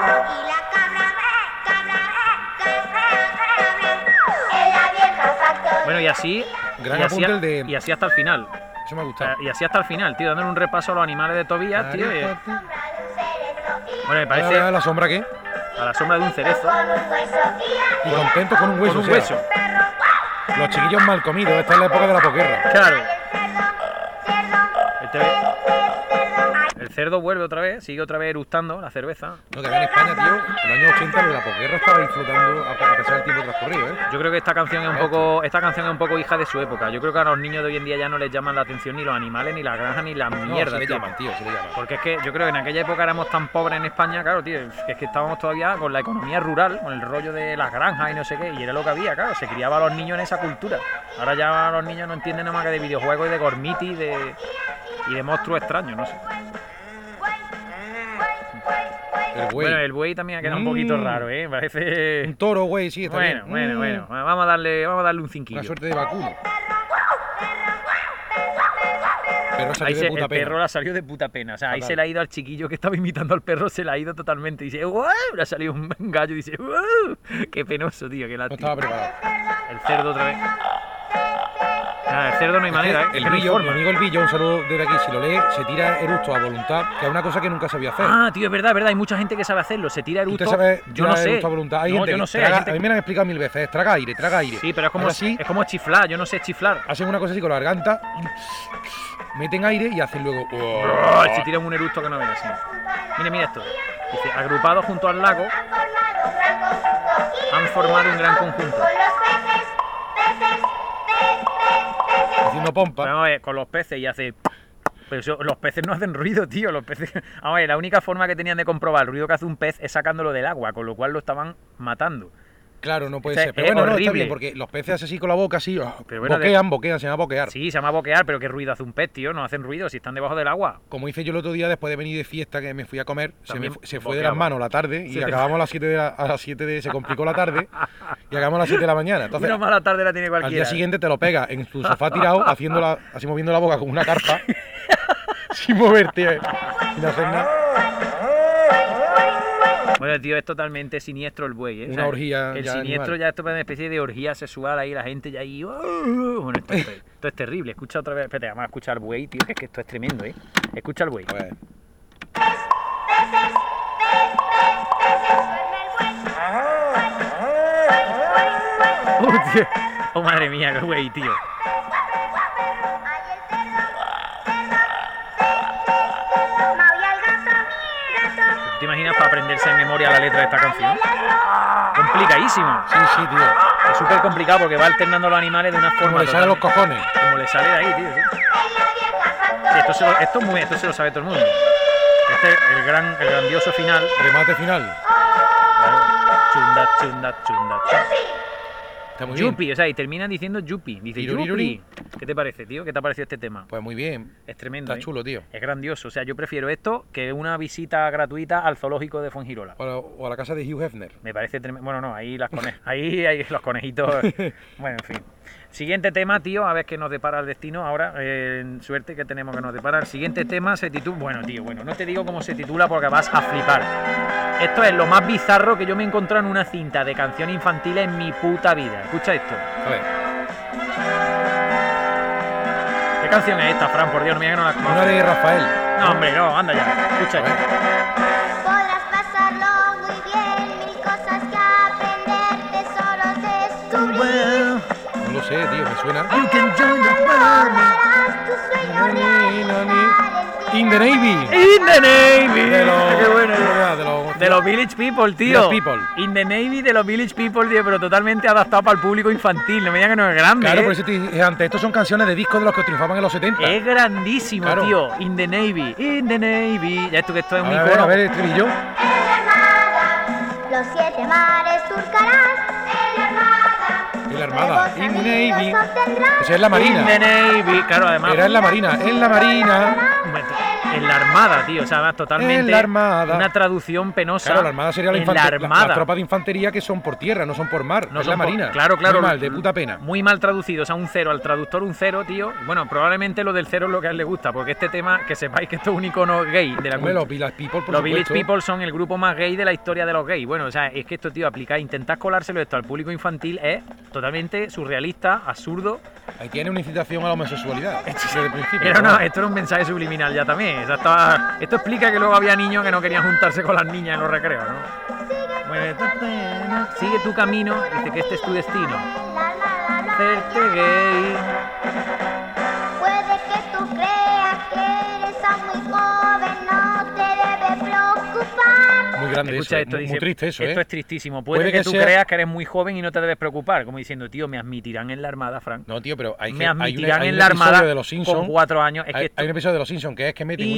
Bueno, y así... Gran y así, apunte el de- y así hasta el final. Eso me ha gustado. Y así hasta el final, tío, dándole un repaso a los animales de Tobías, tío. Bueno, me Ahora, parece ¿la sombra qué? a la sombra de un cerezo. Y contentos con un hueso. Con un o sea, hueso. Los chiquillos mal comidos. Esta es la época de la posguerra. Claro. El cerdo vuelve otra vez, sigue otra vez eructando la cerveza. No, que acá en España, tío, en los años 80 lo de la posguerra estaba disfrutando a pesar del tiempo transcurrido, ¿eh? Yo creo que esta canción es un poco hija de su época. Yo creo que a los niños de hoy en día ya no les llaman la atención ni los animales, ni la granja, ni la mierda. No, se le tío. llaman, tío, se le llaman. Porque es que yo creo que en aquella época éramos tan pobres en España, claro, tío, es que estábamos todavía con la economía rural, con el rollo de las granjas y no sé qué, y era lo que había, claro, se criaba a los niños en esa cultura. Ahora ya los niños no entienden nada más que de videojuegos y de gormiti y de monstruos extraños, no sé. El güey. Bueno, el buey también ha quedado un poquito raro, ¿eh? Parece... Un toro, güey, sí, está bien. Bueno, vamos a darle un cinquillo. Una suerte de vacuno. Perro Ahí salió de puta el pena. perro la salió de puta pena. O sea, ahí Fatal. se le ha ido al chiquillo que estaba imitando al perro, se le ha ido totalmente. Y dice, ¡wow! Le ha salido un gallo y dice, ¡wow! Qué penoso, tío, qué No lástima. estaba preparado. El cerdo otra vez. Nada, el cerdo no hay manera, ¿eh? El Es que no hay Billo, mi forma. amigo el Billo, un saludo desde aquí, si lo lee, se tira eructo a voluntad, que es una cosa que nunca sabía hacer. Ah, tío, es verdad, hay mucha gente que sabe hacerlo, se tira ¿Tú eructo. te sabes Yo no tirar sé. eructo a voluntad? Hay No, gente yo que no sé. traga- hay gente- A mí me lo han explicado 1000 veces, es traga aire, traga aire. Sí, pero Así, es como chiflar, yo no sé chiflar. hacen una cosa así con la garganta, meten aire y hacen luego... Si tiran un eructo que no veas, sí. Mira esto. Dice, agrupados junto al lago, han formado un gran conjunto. haciendo pompa. Vamos a ver, con los peces y hace... Pero los peces no hacen ruido, tío. Los peces... Vamos a ver, la única forma que tenían de comprobar el ruido que hace un pez es sacándolo del agua, con lo cual lo estaban matando. Claro, no puede O sea, ser. Pero es bueno, no, está horrible. bien, porque los peces hacen así con la boca, así, Pero bueno, boquean, se llama boquear. Sí, se llama boquear, pero ¿qué ruido hace un pez, tío? No hacen ruido si están debajo del agua. Como hice yo el otro día, después de venir de fiesta, que me fui a comer, También se fue de las boqueaba. manos la tarde y Se te acabamos a las 7 se complicó la tarde y acabamos a las 7 de la mañana. Entonces, Una mala tarde la tiene al cualquiera. día siguiente te lo pega en tu sofá tirado, así moviendo la boca como una carpa, sin moverte, sin hacer nada. Bueno, tío, es totalmente siniestro el buey, ¿eh? Una orgía El ya siniestro animal. ya esto es una especie de orgía sexual ahí, la gente ya ahí... Bueno, esto es terrible. Escucha otra vez. Espérate, vamos a escuchar al buey, tío, que es que esto es tremendo, ¿eh? Escucha al buey. A ver. Tío. Oh, madre mía, qué buey, tío. ¿Te imaginas para aprenderse de memoria la letra de esta canción? Complicadísimo. Sí, tío. Es súper complicado porque va alternando los animales de una forma... Como le sale a los cojones. Como le sale de ahí, tío. Sí. Sí, esto se lo sabe todo el mundo. Este es el grandioso final. Remate final. Chunda, chunda, chunda. Está muy bien. Yupi, o sea, y terminan diciendo Yupi. Dice Tiruriruri. Yupi. ¿Qué te parece, tío? ¿Qué te ha parecido este tema? Pues muy bien. Es tremendo. Está chulo, tío. Es grandioso. O sea, yo prefiero esto que una visita gratuita al zoológico de Fuengirola. O a la casa de Hugh Hefner. Me parece tremendo. Bueno, no, ahí ahí hay los conejitos. Bueno, en fin. Siguiente tema, tío, a ver qué nos depara el destino. Ahora, suerte que tenemos que nos depara. El siguiente tema se titula... Bueno, tío, no te digo cómo se titula porque vas a flipar. Esto es lo más bizarro que yo me he encontrado en una cinta de canción infantil en mi puta vida. Escucha esto. A ver. ¿Qué canción es esta, Fran? Por Dios, mira que no la conozco. Una de Rafael. No, hombre, no, anda ya. Escucha A ver. esto. Podrás pasarlo muy bien, mil cosas que aprender, tesoros descubrir. No lo sé, tío, me suena. You can join the Harás tus sueños reales In the Navy. In the Navy. De los, Qué bueno. de De los Village People, tío. Village People. In the Navy de los Village People, tío, pero totalmente adaptado para el público infantil. No me digan que no es grande. Claro, ¿eh? por eso te dije antes, estos son canciones de discos de los que triunfaban en los 70. Es grandísimo, Claro. tío. In the Navy. In the Navy. Ya esto es un A icono. ver, el estribillo. En la armada, los 7 mares surcarás. En la armada, En la armada. In the Navy. amigos obtendrás. Pues es la In the marina. Navy. Claro, además. Era en la marina. En la marina. En la armada, tío. O sea, totalmente. En la armada. Una traducción penosa. Claro, la armada sería la en infantería. la armada. Las tropas de infantería que son por tierra, no son por mar. No es son la por- marina. Claro, claro. Muy mal, de puta pena. Muy mal traducido, o sea, un cero al traductor, un cero, tío. Bueno, probablemente lo del cero es lo que a él le gusta, porque este tema, que sepáis que esto es un icono gay de la Hombre, cultura. los Village People, por Los Village supuesto. People son el grupo más gay de la historia de los gays. Bueno, o sea, es que esto, tío, aplicar, intentar colárselo esto al público infantil es totalmente surrealista, absurdo. Ahí tiene una incitación a la homosexualidad. Desde el principio. Pero ¿no? no, esto era un mensaje subliminal ya también. O sea, esto explica que luego había niños que no querían juntarse con las niñas en los recreos, ¿no? Sigue tu camino, dice que este es tu destino. Hacerte gay. Puede que tú creas que eres aún muy joven, no muy grande Escucha eso, esto, muy dice, triste eso, esto ¿eh? es tristísimo. Puede que tú sea... creas que eres muy joven y no te debes preocupar. Como diciendo, tío, me admitirán en la Armada, Frank. No, tío, pero Me admitirán hay en un la episodio Armada de Los Simpsons, con 4 años. Es que hay un episodio de Los Simpsons que es que meten una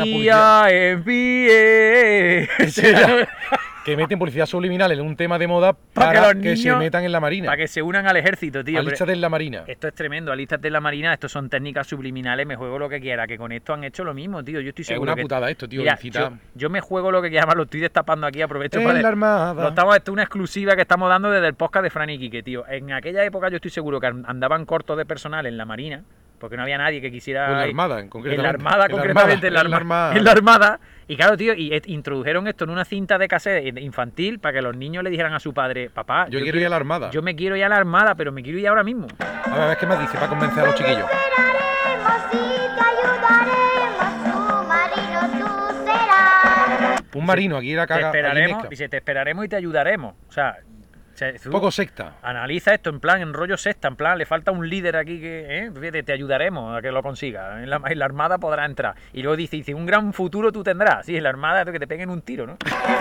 publicidad... que meten publicidad subliminal en un tema de moda Para que para los que se niños- metan en la Marina. Para que se unan al ejército, tío. Pero Alístate en la Marina. esto es tremendo, alístate en la Marina, esto son técnicas subliminales, me juego lo que quiera, que con esto han hecho lo mismo, tío. Yo estoy Es seguro una que... putada esto, tío. Mira, incita- yo me juego lo que quiera, lo estoy destapando aquí, aprovecho En la Armada. esto es una exclusiva que estamos dando desde el podcast de Fran y Quique, tío. En aquella época yo estoy seguro que andaban cortos de personal en la Marina, porque no había nadie que quisiera... O en la Armada, En concretamente. la Armada, concretamente, en la Armada. Y claro, tío, introdujeron esto en una cinta de cassette infantil para que los niños le dijeran a su padre, papá, Yo quiero ir a la Armada. yo me quiero ir a la Armada, pero me quiero ir ahora mismo. A ver qué más dice para convencer a los chiquillos. Esperaremos y te ayudaremos, submarino tú serás. Un marino aquí era Te caga. esperaremos, dice, te esperaremos y te ayudaremos. O sea, Un poco secta. analiza esto en plan, en rollo sexta, en plan, le falta un líder aquí que, fíjate, te ayudaremos a que lo consiga. En la Armada podrá entrar. Y luego dice, un gran futuro tú tendrás. Sí, en la Armada que te peguen un tiro, ¿no?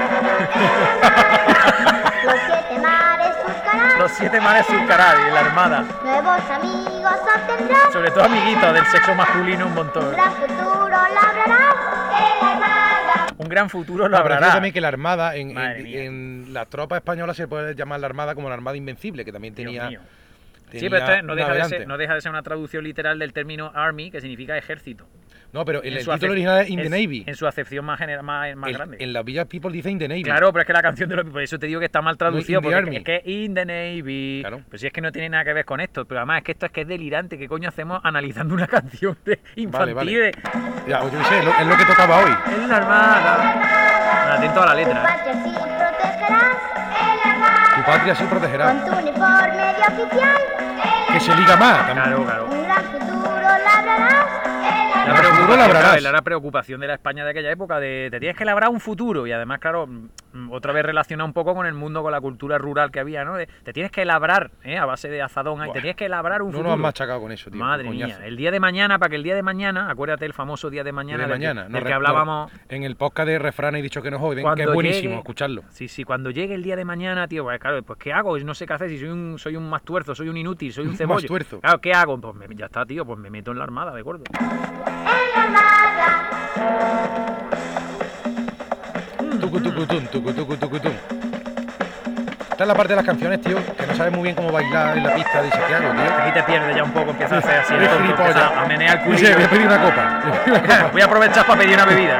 Los 7 mares surcarás, Los 7 mares surcarás en la Armada. nuevos amigos obtendrás, Sobre todo amiguitos del sexo masculino un montón. un gran futuro labrarás en la Armada. Un gran futuro lo La verdad habrá. también que la Armada, Madre mía. en las tropas españolas se puede llamar la Armada como la Armada Invencible, que también Dios tenía. mío. Sí, tenía pero esto no deja, navegantes. no deja de ser una traducción literal del término army, que significa ejército. No, pero el su título acep- original es In the en- Navy. En su acepción más grande. En la Village People dice In the Navy. Claro, pero es que la canción de los... Por eso te digo que está mal traducido, No, In the porque Army. es que In the Navy... Claro. Pero si es que no tiene nada que ver con esto. Pero además es que esto es delirante. ¿Qué coño hacemos analizando una canción de infantil? Vale. Ya, pues yo qué sé, es lo que tocaba hoy. En la Armada. Bueno, atento a la Tu letra. patria sí protegerás en la Armada, Tu patria sí protegerá. con tu uniforme de oficial Que se liga más. también. Claro. un gran futuro labrarás en la La Futuro preocupación, labrarás. claro, la preocupación de la España de aquella época, de te tienes que labrar un futuro. Y además, claro, otra vez relacionado un poco con el mundo, con la cultura rural que había, ¿no? Te tienes que labrar, a base de azadón, ahí, te tienes que labrar un No futuro. nos has machacado con eso, tío. Madre coñazo. mía, el día de mañana, para que el día de mañana, acuérdate el famoso día de mañana, De mañana. del Nos que re- hablábamos. En el podcast de Refranes he dicho que nos joden, que Cuando es buenísimo llegue- escucharlo. Sí, cuando llegue el día de mañana, tío, pues claro, pues ¿qué hago? No sé qué hacer, si soy un mastuerzo, soy un inútil, soy un Un cebollo. mastuerzo. Claro, ¿qué hago? Pues ya está, tío, pues me meto en la Armada, ¿de acuerdo? en la Armada. Tucutum. Esta es la parte de las canciones, tío, que no sabes muy bien cómo bailar en la pista de Santiago, tío. Aquí te pierdes ya un poco, empieza a hacer así, el Eres tonto, gilipollas. empieza a menear el Dice, culillo. voy a pedir una copa. Voy a aprovechar para pedir una bebida.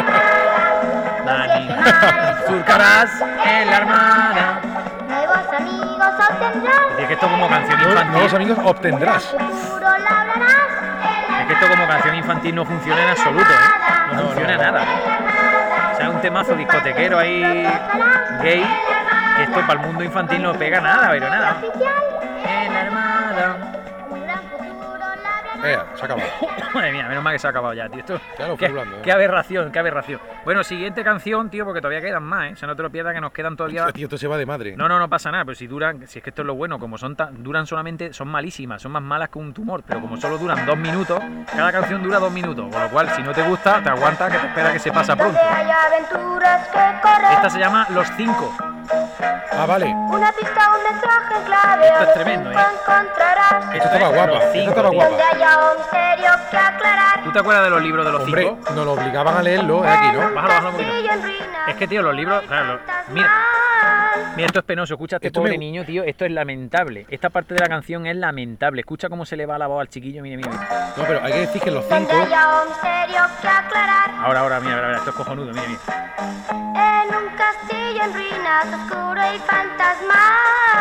Dani, surcarás en la Armada. Nuevos amigos obtendrás, Es que esto como canción Nuevos infantil, amigos obtendrás. un futuro labrarás en es que esto como canción infantil no funciona en absoluto, ¿eh? No funciona nada. O sea, un temazo discotequero ahí gay, que esto para el mundo infantil no pega nada, pero nada. En la Armada. un gran futuro labrarás. Se ha acabado. Madre mía, menos mal que se ha acabado ya, tío. Esto, Ya lo qué, fui hablando, ¿eh? qué aberración, qué aberración. Bueno, siguiente canción, tío, porque todavía quedan más, ¿eh? O sea, no te lo pierdas que nos quedan todavía... Tío, esto se va de madre. No pasa nada, pero si duran, si es que esto es lo bueno, como duran solamente, son malísimas, son más malas que un tumor, pero como solo duran 2 minutos, cada canción dura 2 minutos, con lo cual si no te gusta, te aguantas que te espera que se pasa pronto. Donde hay aventuras que correr, Esta se llama Los 5. Ah, vale. una pista, un mensaje clave, Esto a es los tremendo, 5 encontrarás. Esto estaba guapa. Los Esto cinco, estaba tío. guapa. Donde haya un misterio que aclarar. ¿Tú te acuerdas de los libros de los Hombre, 5? nos lo obligaban a leerlo, aquí, ¿no? Bájalo un poquito. Castillo en ruinas, Es que, tío, los libros, claro, mira, esto es penoso, escucha a este Esto pobre me- niño, tío, esto es lamentable. Esta parte de la canción es lamentable. Escucha cómo se le va la voz al chiquillo, mire. No, pero hay que decir que los donde 5. haya un misterio que aclarar. Ahora, mira, esto es cojonudo, mire. En un castillo en ruinas, oscuro y fantasmal.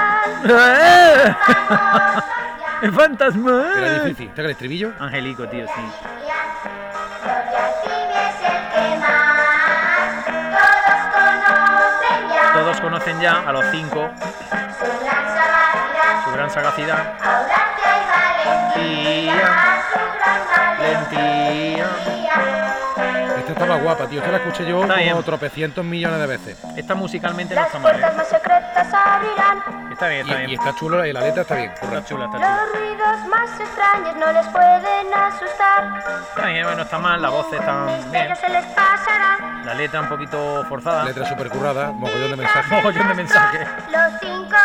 ¡El fantasma! Era difícil. ¿Está el estribillo? Angelico, tío, sí. Todos conocen ya a los 5 su gran sagacidad, lentía. Esta estaba guapa, tío. Esta la escuché yo Está como bien. tropecientos millones de veces. Esta musicalmente no Las está mal, puertas ¿eh? más secretas abrirán. Esta Está bien, está Y bien. está chulo, la letra está bien. Está chula, está chula. Los ruidos más extraños no les pueden asustar. Está bien, bueno, está mal, la voz está bien. Pero se les pasará. La letra un poquito forzada. Letra súper currada, mogollón de mensajes. Mogollón de mensajes. Los 5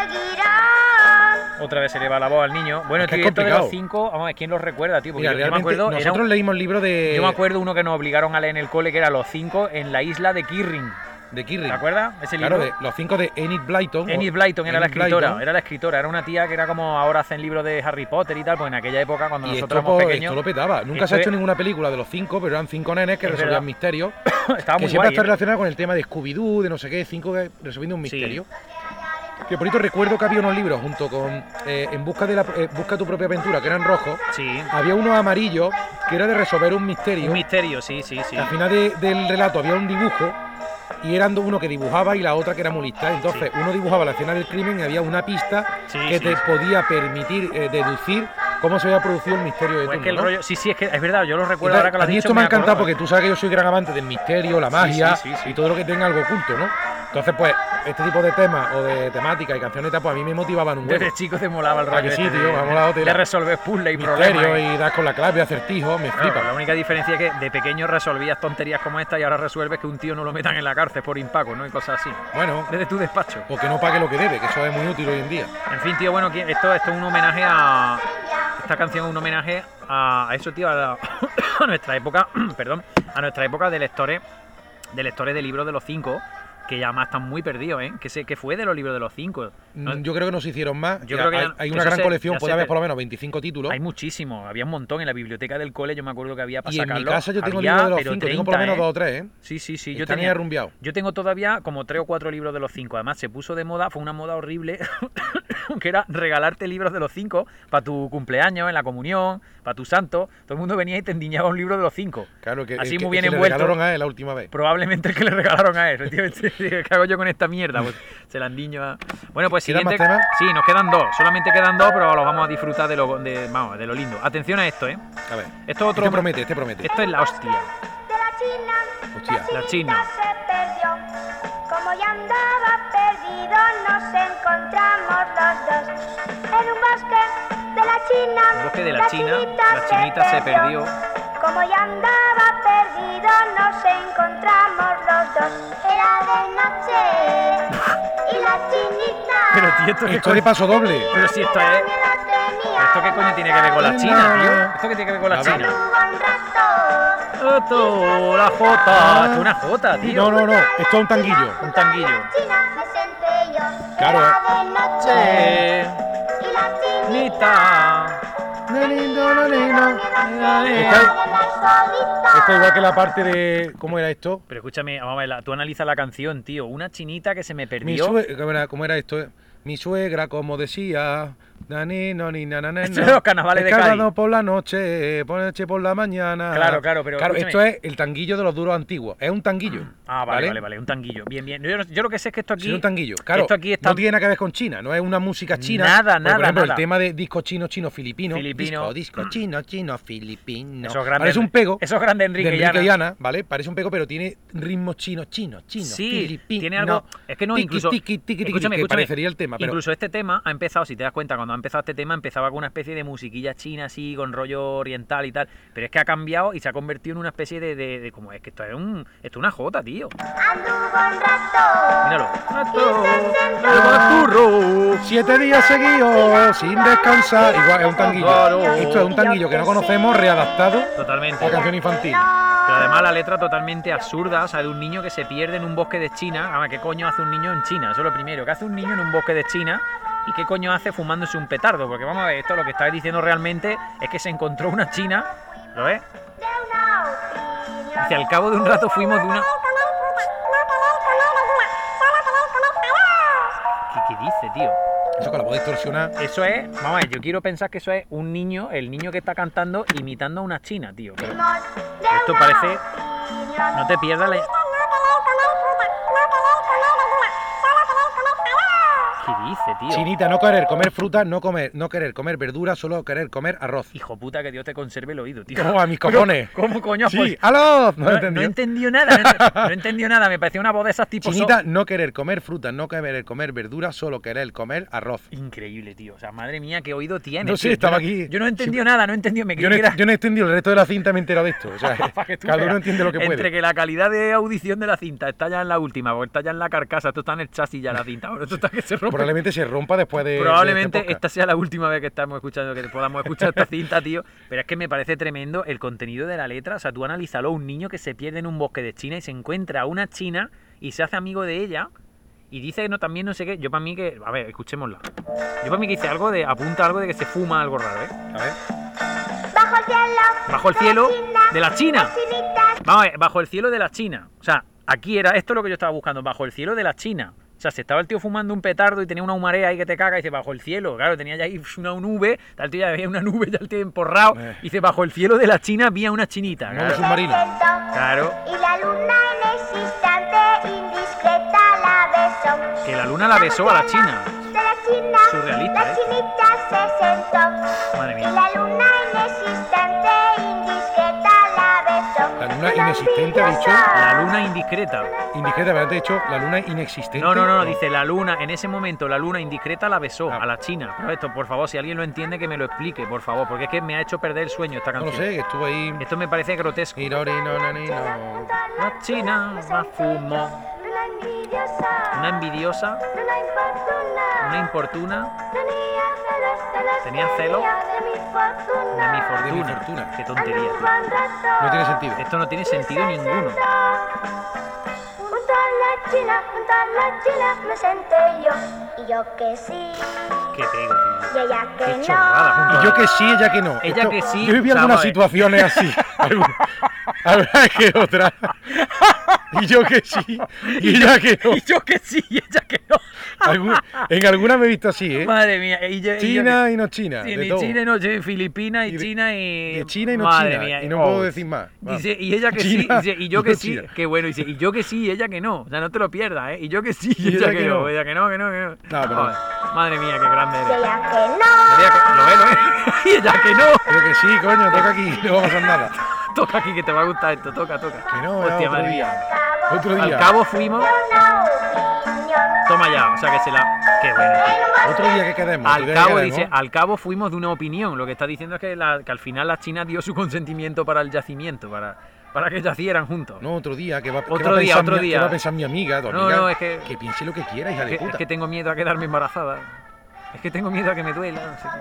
seguirán. Otra vez se le va la voz al niño. Bueno, Es que tío, es esto de complicado. los 5, vamos a ver, ¿quién los recuerda, tío? Porque Mira, yo me realmente acuerdo, era nosotros leímos el libro de... yo me acuerdo uno que nos obligaron a leer en el cole, que era los 5 en la isla de Kirrin. de Kirrin. ¿Te acuerdas? Ese Claro, libro. de los 5 de Enid Blyton. Enid Blyton era la Enid escritora, Blyton. era la escritora, era una tía que era como ahora hacen libros de Harry Potter y tal, pues en aquella época cuando Y nosotros esto, éramos esto pequeños. lo petaba. Nunca esto se ha hecho es- ninguna película de los 5, pero eran 5 nenes que Es resolvían verdad. misterios. Estaba Que muy siempre guay. está relacionado con el tema de Scooby-Doo, de no sé qué, 5 resolviendo un Sí. misterio. Que por eso recuerdo que había unos libros junto con En busca de busca tu propia aventura, que eran rojos. Sí, Había uno amarillo que era de resolver un misterio. un misterio, sí, sí, sí. Al final del relato había un dibujo y eran uno que dibujaba y la otra que era muy lista. Entonces uno dibujaba la escena del crimen y había una pista Sí, que sí, te sí. podía permitir deducir cómo se había producido el misterio de Pues es turno, que el ¿no? rollo, sí, sí, es que es verdad, yo lo Y recuerdo ahora que lo a has mí dicho. esto me ha acuerdo. encantado porque tú sabes que yo soy gran amante del misterio, la magia sí, sí. y todo lo que tenga algo oculto, ¿no? Entonces, pues, este tipo de temas o de temática y cancionetas, pues a mí me motivaban un huevo. Desde chico te molaba el rollo que sí, este tío? Me ha molado tela. de resolver puzzles y Misterio problemas. y dar con la clave, acertijos, me Claro, flipa. la única diferencia es que de pequeño resolvías tonterías como esta y ahora resuelves que un tío no lo metan en la cárcel por impago, ¿no? Y cosas así. Bueno, Desde tu despacho. o que no pague lo que debe, que eso es muy útil hoy en día. En fin, tío, bueno, esto es un homenaje a... Esta canción es un homenaje a eso, tío, a nuestra época, perdón, a nuestra época de lectores de libros de los 5, que ya más están muy perdidos, ¿eh? ¿Qué fue de los libros de los 5? No, Yo creo que no se hicieron más. Yo Ya creo que hay, ya- hay que una eso gran se- colección, ya puede se haber te- por lo menos 25 títulos. hay muchísimos, había un montón en la biblioteca del cole, yo me acuerdo que había para Y en mi sacarlo. casa yo tengo había, libros de los pero 5, tengo por lo 30, menos 2 o 3, ¿eh? Sí, sí, sí. Están ahí arrumbiados. Yo tengo todavía como 3 o 4 libros de los 5. Además, se puso de moda, fue una moda horrible, que era regalarte libros de los 5 para tu cumpleaños, en la comunión, para tu santo. Todo el mundo venía y te endiñaba un libro de los 5. Claro, que, Así el que- muy bien el que le envuelto. regalaron a él la última vez. Probablemente el que le regalaron a él. Efectivamente, ¿qué hago yo con esta mierda? Pues se la endiño a... Bueno, pues ¿Quedan siguiente... más temas? Sí, nos quedan 2. Solamente quedan 2, pero los vamos a disfrutar de lo lindo. Atención a esto, ¿eh? A ver. Esto es otro... Este promete, este promete. Esto es la hostia. De la China, Hostia. La China. se perdió. Como ya andaba perdido, nos encontramos los dos. En un bosque de la China. El bosque de la China, la chinita se perdió. Como ya andaba perdido, nos encontramos los dos. Era de noche. Y la chinita. Pero tío, ¿esto qué Esto de coño? paso doble. Pero si esto es... miedo tenía. ¿Esto qué coño tiene que ver con la China, tío? ¿Esto qué tiene que ver con la Nada. China? Tuvo un rato. Esto, la jota. Esto es una jota, tío. No, esto es un tanguillo. Un tanguillo. China me senté yo. Claro, Era de noche. Che, Y la nita. Esto es igual que la parte de... ¿Cómo era esto? Pero escúchame, vamos a ver, tú analiza la canción, tío. Una chinita que se me Mi perdió. suegra, ¿cómo era esto? Mi suegra, como decía... Nani, noni, nanana, Esto es los carnavales de he Cádiz. cagado por la noche, por la noche por la mañana. Claro, pero Claro, escúchame. esto es el tanguillo de los duros antiguos. Es un tanguillo. Ah, vale, un tanguillo. Bien, bien. Yo lo que sé es que esto aquí... Sí, es un tanguillo. Claro, esto aquí está... no tiene nada que ver con China, no es una música china. Nada, Porque, por nada, ejemplo, nada. el tema de disco chino, filipino. Filipino. Disco chino, filipino. Esos grandes- Parece un pego. esos grandes Enrique de Llana. Llana, ¿vale? Parece un pego, pero tiene ritmo chino, Sí, filipino. tiene algo... Es que no, Tiki, incluso... tiki, tiki, tiki, escúchame, que escúchame. parecería el tema, pero... Incluso este tema ha empezado, si te das cuenta, cuando ha empezado este tema, empezaba con una especie de musiquilla china así, con rollo oriental y tal. Pero es que ha cambiado y se ha convertido en una especie de como es que esto es una jota, tío. Anduvo un rato. Míralo. ¡Maturro! 7 días seguidos, sin descansar. Igual, es un tanguillo. Claro. Esto es un tanguillo que no conocemos, readaptado Totalmente. a canción infantil. Pero además la letra totalmente absurda, o sea, de un niño que se pierde en un bosque de China. ¿Qué coño hace un niño en China? Eso es lo primero. ¿Qué hace un niño en un bosque de China? ¿Y qué coño hace fumándose un petardo? Porque vamos a ver, esto lo que está diciendo realmente es que se encontró una china, ¿lo ves? De una opinión. Dice, al cabo de un rato fuimos de una... ¿Qué dice, tío? Eso con la voz distorsionada. Eso es, vamos a ver, yo quiero pensar que eso es un niño, el niño que está cantando imitando a una china, tío. Pero esto parece... No te pierdas la... ¿Qué dice, tío? Chinita, no querer comer fruta, no querer comer verdura, solo querer comer arroz. Hijo puta, que Dios te conserve el oído, tío. ¿Cómo a mis cojones? ¿Cómo coño? Sí, Pues, ¡aló! No no entendió. entendió nada, no entendió nada. Me parecía una voz de esas tipo... Chinita, no querer comer fruta, no querer comer verdura, solo querer comer arroz. Increíble, tío. O sea, madre mía, qué oído tiene. No sé, tío. estaba Yo aquí. Yo no he entendido nada, no he entendido. Me Yo creí que era... no he entendido el resto de la cinta, me he enterado de esto. O sea, Para que tú cada uno veas. entiende lo que puede. Entre que la calidad de audición de la cinta está ya en la última, o está ya en la carcasa, esto está en el chasis ya la cinta, ahora esto está que se rompe. Probablemente se rompa después de. Probablemente de este esta sea la última vez que estamos escuchando, que podamos escuchar esta cinta, tío. Pero es que me parece tremendo el contenido de la letra. O sea, tú analízalo, un niño que se pierde en un bosque de China y se encuentra a una china y se hace amigo de ella y dice no, también no sé qué. Yo para mí que... A ver, escuchémosla. Yo para mí que dice algo de... Apunta algo de que se fuma algo raro, ¿eh? A ver. Bajo el cielo. Bajo el cielo de la China. las chinitas. Vamos a ver, bajo el cielo de la China. O sea, aquí era... Esto es lo que yo estaba buscando. Bajo el cielo de la China. O sea, se estaba el tío fumando un petardo y tenía una humareda ahí que te caga y dice, bajo el cielo. Claro, tenía ya ahí una nube, el tío ya había una nube, ya el tío emporrado. Y dice, bajo el cielo de la China había una chinita. No, Claro. submarino. Claro. Y la luna inexistente, indiscreta, la besó. Que la luna la besó a la China. De la China, Surrealista, la ¿eh? chinita se sentó. Madre Y mía. la luna inexistente, indiscreta, la besó. La luna inexistente, ha dicho. La luna indiscreta. Indiscreta, pero te he dicho la luna inexistente. No, dice la luna, en ese momento la luna indiscreta la besó a la China. Pero esto, por favor, si alguien lo entiende, que me lo explique, por favor, porque es que me ha hecho perder el sueño esta No lo canción. sé, que estuvo ahí. Esto me parece grotesco. Irori, no, no, ni, no. La China la fumó. Luna envidiosa, Una envidiosa, luna importuna, una importuna tenía celos de mi fortuna. De mi fortuna. Qué tontería, tío. No tiene sentido. Esto no tiene sentido ninguno. Junto a la China me senté yo. Y yo que sí, Qué pego, tío. y ella que Qué no. chorrada, junto Y yo que sí, ella que no. Ella que sí, Yo viví o sea, algunas vamos a ver. situaciones así. Alguna que otra. Y yo que sí, y ella que no. Y yo que sí, y ella que no. En alguna me he visto así, ¿eh? Madre mía. China y no China. Sí, de ni todo. China y no China, Filipinas y Y de- China y... de China y no Madre China, mía, y no puedo decir más. Dice, y ella que China sí, dice, y yo y que no sí, China. qué bueno, dice, y yo que sí, y ella que no. O sea, no te lo pierdas, ¿eh? Y yo que sí, y ella que no. Ella que no, que no, que no. No, pero- Joder, madre mía, qué grande Y eres. ella que no. Ella que- lo ve, y ella que no. Pero que sí, coño, toca aquí, no va a pasar nada. Toca aquí, que te va a gustar esto, toca. Que no, Hostia, otro madre día. mía. Otro Al día. cabo fuimos... Una opinión. Toma ya, o sea que se la... Qué bueno, tío. Otro día que quedemos. otro Al día que cabo, quedemos. dice, al cabo fuimos de una opinión. Lo que está diciendo es que, que al final la China dio su consentimiento para el yacimiento, para que yacieran juntos. No, otro día, que va, Otro que va a día, pensar otro mi, día. ¿Qué va a pensar mi amiga? Tu No, amiga, no, es que- piense lo que quiera, hija de Es puta. que tengo miedo a quedarme embarazada. Es que tengo miedo a que me duela. No sé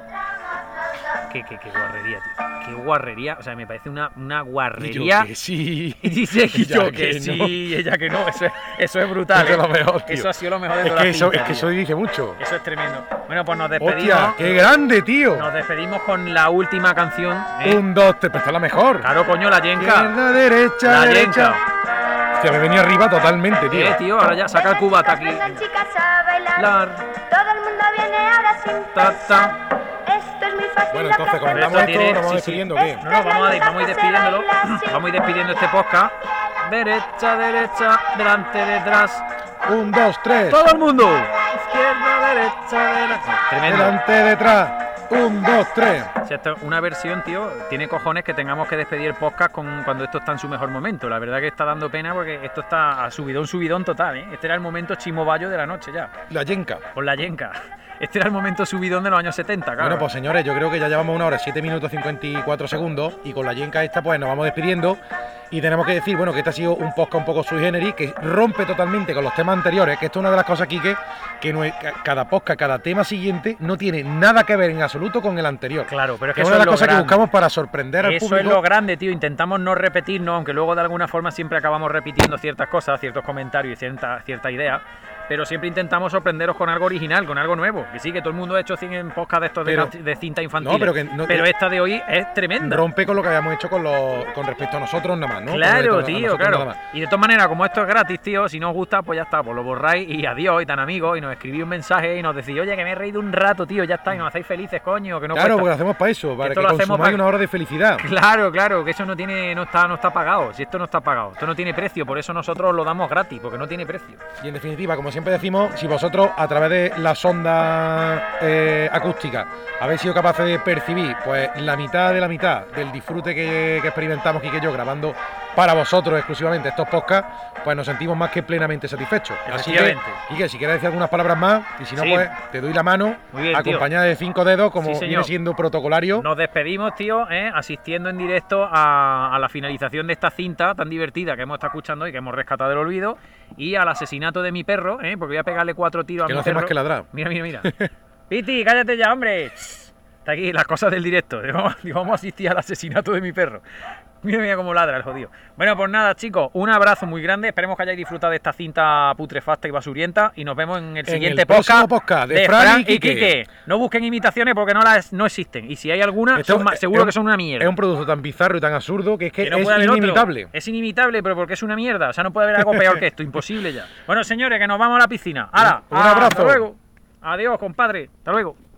qué. Qué guarrería, tío. Qué guarrería. O sea, me parece una Y yo guarrería. que sí. Y dice, y Ella yo que no. sí, y ella que no. Eso es brutal. Eso es ¿eh? lo mejor, tío. Eso ha sido lo mejor de Es toda que la eso, cinta, es que tío. eso dice mucho. Eso es tremendo. Bueno, pues nos despedimos. Hostia, qué grande, tío. Nos despedimos con la última canción. ¿eh? 1, 2, 3, pero esta es la mejor. Claro, coño, la yenca. Izquierda, derecha, La derecha. yenca. Hostia, me venía arriba totalmente, tío. Tío, ahora ya saca el cubata aquí. Vengan chicas a bailar. Lar. Todo el mundo viene ahora sin Ta, pensar. ta. Esto es muy fácil. Bueno, lo entonces que hacemos. comentamos esto, tiene- nos vamos sí, despidiendo, sí. ¿qué? No, vamos a ir despidiéndolo. Vamos a ir despidiendo este podcast. Derecha, derecha, delante, detrás. 1, 2, 3. Todo el mundo. Izquierda, derecha, derecha. Tremendo. Delante, detrás. 1, 2, 3. Si esto es una versión, tío, tiene cojones que tengamos que despedir el podcast cuando esto está en su mejor momento. La verdad que está dando pena porque esto está a subidón total, ¿eh? Este era el momento chimoballo de la noche ya, La yenca. con la yenca. Este era el momento subidón de los años 70, claro. Bueno, pues señores, yo creo que ya llevamos 1 hora, 7 minutos 54 segundos y con la yenca esta pues nos vamos despidiendo y tenemos que decir, bueno, que este ha sido un podcast un poco sui generis, que rompe totalmente con los temas anteriores, que esto es una de las cosas, Quique, que no es, cada podcast, cada tema siguiente no tiene nada que ver en absoluto con el anterior. Claro, pero es que es eso una de es las lo cosas que grande. buscamos para sorprender al Eso público. es lo grande, tío. Intentamos no repetirnos, aunque luego de alguna forma siempre acabamos repitiendo ciertas cosas, ciertos comentarios y cierta idea. Pero siempre intentamos sorprenderos con algo original, con algo nuevo. Que sí, que todo el mundo ha hecho 100 podcasts de estos Pero- de cinta infantil. No, pero que no- esta de hoy es tremenda. Rompe con lo que habíamos hecho con respecto a nosotros nada más, ¿no? Claro, Con tío, nosotros claro. nada más. Y de todas maneras, como esto es gratis, tío, si no os gusta, pues ya está, pues lo borráis y adiós, y tan amigos, y nos escribís un mensaje y nos decís, oye, que me he reído un rato, tío, ya está, y nos hacéis felices, coño, que no Claro, cuesta. porque lo hacemos para eso, para Esto que lo hacemos consumáis para- una hora de felicidad. Claro, que eso no está pagado. Si esto no está pagado, esto no tiene precio, por eso nosotros lo damos gratis, porque no tiene precio. Y en definitiva, como siempre siempre decimos, si vosotros a través de la sonda acústica habéis sido capaces de percibir pues la mitad de la mitad del disfrute que experimentamos Quique y yo grabando para vosotros exclusivamente estos podcasts, pues nos sentimos más que plenamente satisfechos. Así que, Quique, si quieres decir algunas palabras más, y si no, pues te doy la mano, bien, acompañada de 5 dedos, como sí, viene siendo protocolario. Nos despedimos, tío, asistiendo en directo a la finalización de esta cinta tan divertida que hemos estado escuchando y que hemos rescatado del olvido, y al asesinato de mi perro, porque voy a pegarle 4 tiros que a mi no hace perro. más que ladrar. Mira. Piti, cállate ya, hombre. Está aquí las cosas del directo. Vamos a asistir al asesinato de mi perro. Mira cómo ladra el jodido. Bueno, pues nada, chicos, un abrazo muy grande. Esperemos que hayáis disfrutado de esta cinta putrefacta y basurienta. Y nos vemos en el siguiente podcast de Fran y Quique. No busquen imitaciones porque no existen. Y si hay alguna, seguro que son una mierda. Es un producto tan bizarro y tan absurdo que no es inimitable. Es inimitable, pero porque es una mierda. O sea, no puede haber algo peor que esto. Imposible ya. Bueno, señores, que nos vamos a la piscina. ¡Hala! Un abrazo. Hasta luego. Adiós, compadre. Hasta luego.